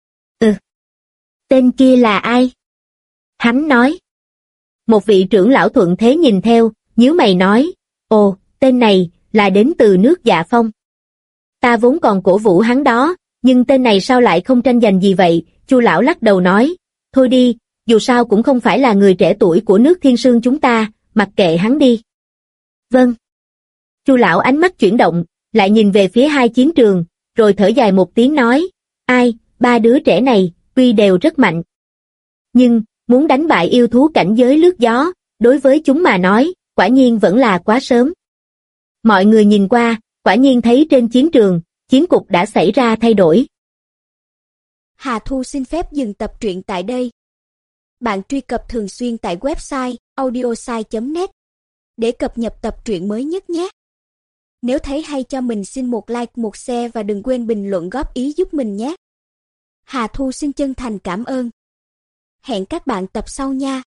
Tên kia là ai? Hắn nói. Một vị trưởng lão thuận thế nhìn theo, nhíu mày nói, ồ, tên này, là đến từ nước Dạ Phong. Ta vốn còn cổ vũ hắn đó, nhưng tên này sao lại không tranh giành gì vậy? Chu lão lắc đầu nói, thôi đi, dù sao cũng không phải là người trẻ tuổi của nước Thiên Sương chúng ta, mặc kệ hắn đi. Vâng. Chu lão ánh mắt chuyển động, lại nhìn về phía hai chiến trường, rồi thở dài một tiếng nói, ai, ba đứa trẻ này, tuy đều rất mạnh. Nhưng, muốn đánh bại yêu thú cảnh giới lướt gió, đối với chúng mà nói, quả nhiên vẫn là quá sớm. Mọi người nhìn qua, quả nhiên thấy trên chiến trường, chiến cục đã xảy ra thay đổi. Hà Thu xin phép dừng tập truyện tại đây. Bạn truy cập thường xuyên tại website audiosai.net để cập nhật tập truyện mới nhất nhé. Nếu thấy hay cho mình xin một like, một share và đừng quên bình luận góp ý giúp mình nhé. Hà Thu xin chân thành cảm ơn. Hẹn các bạn tập sau nha.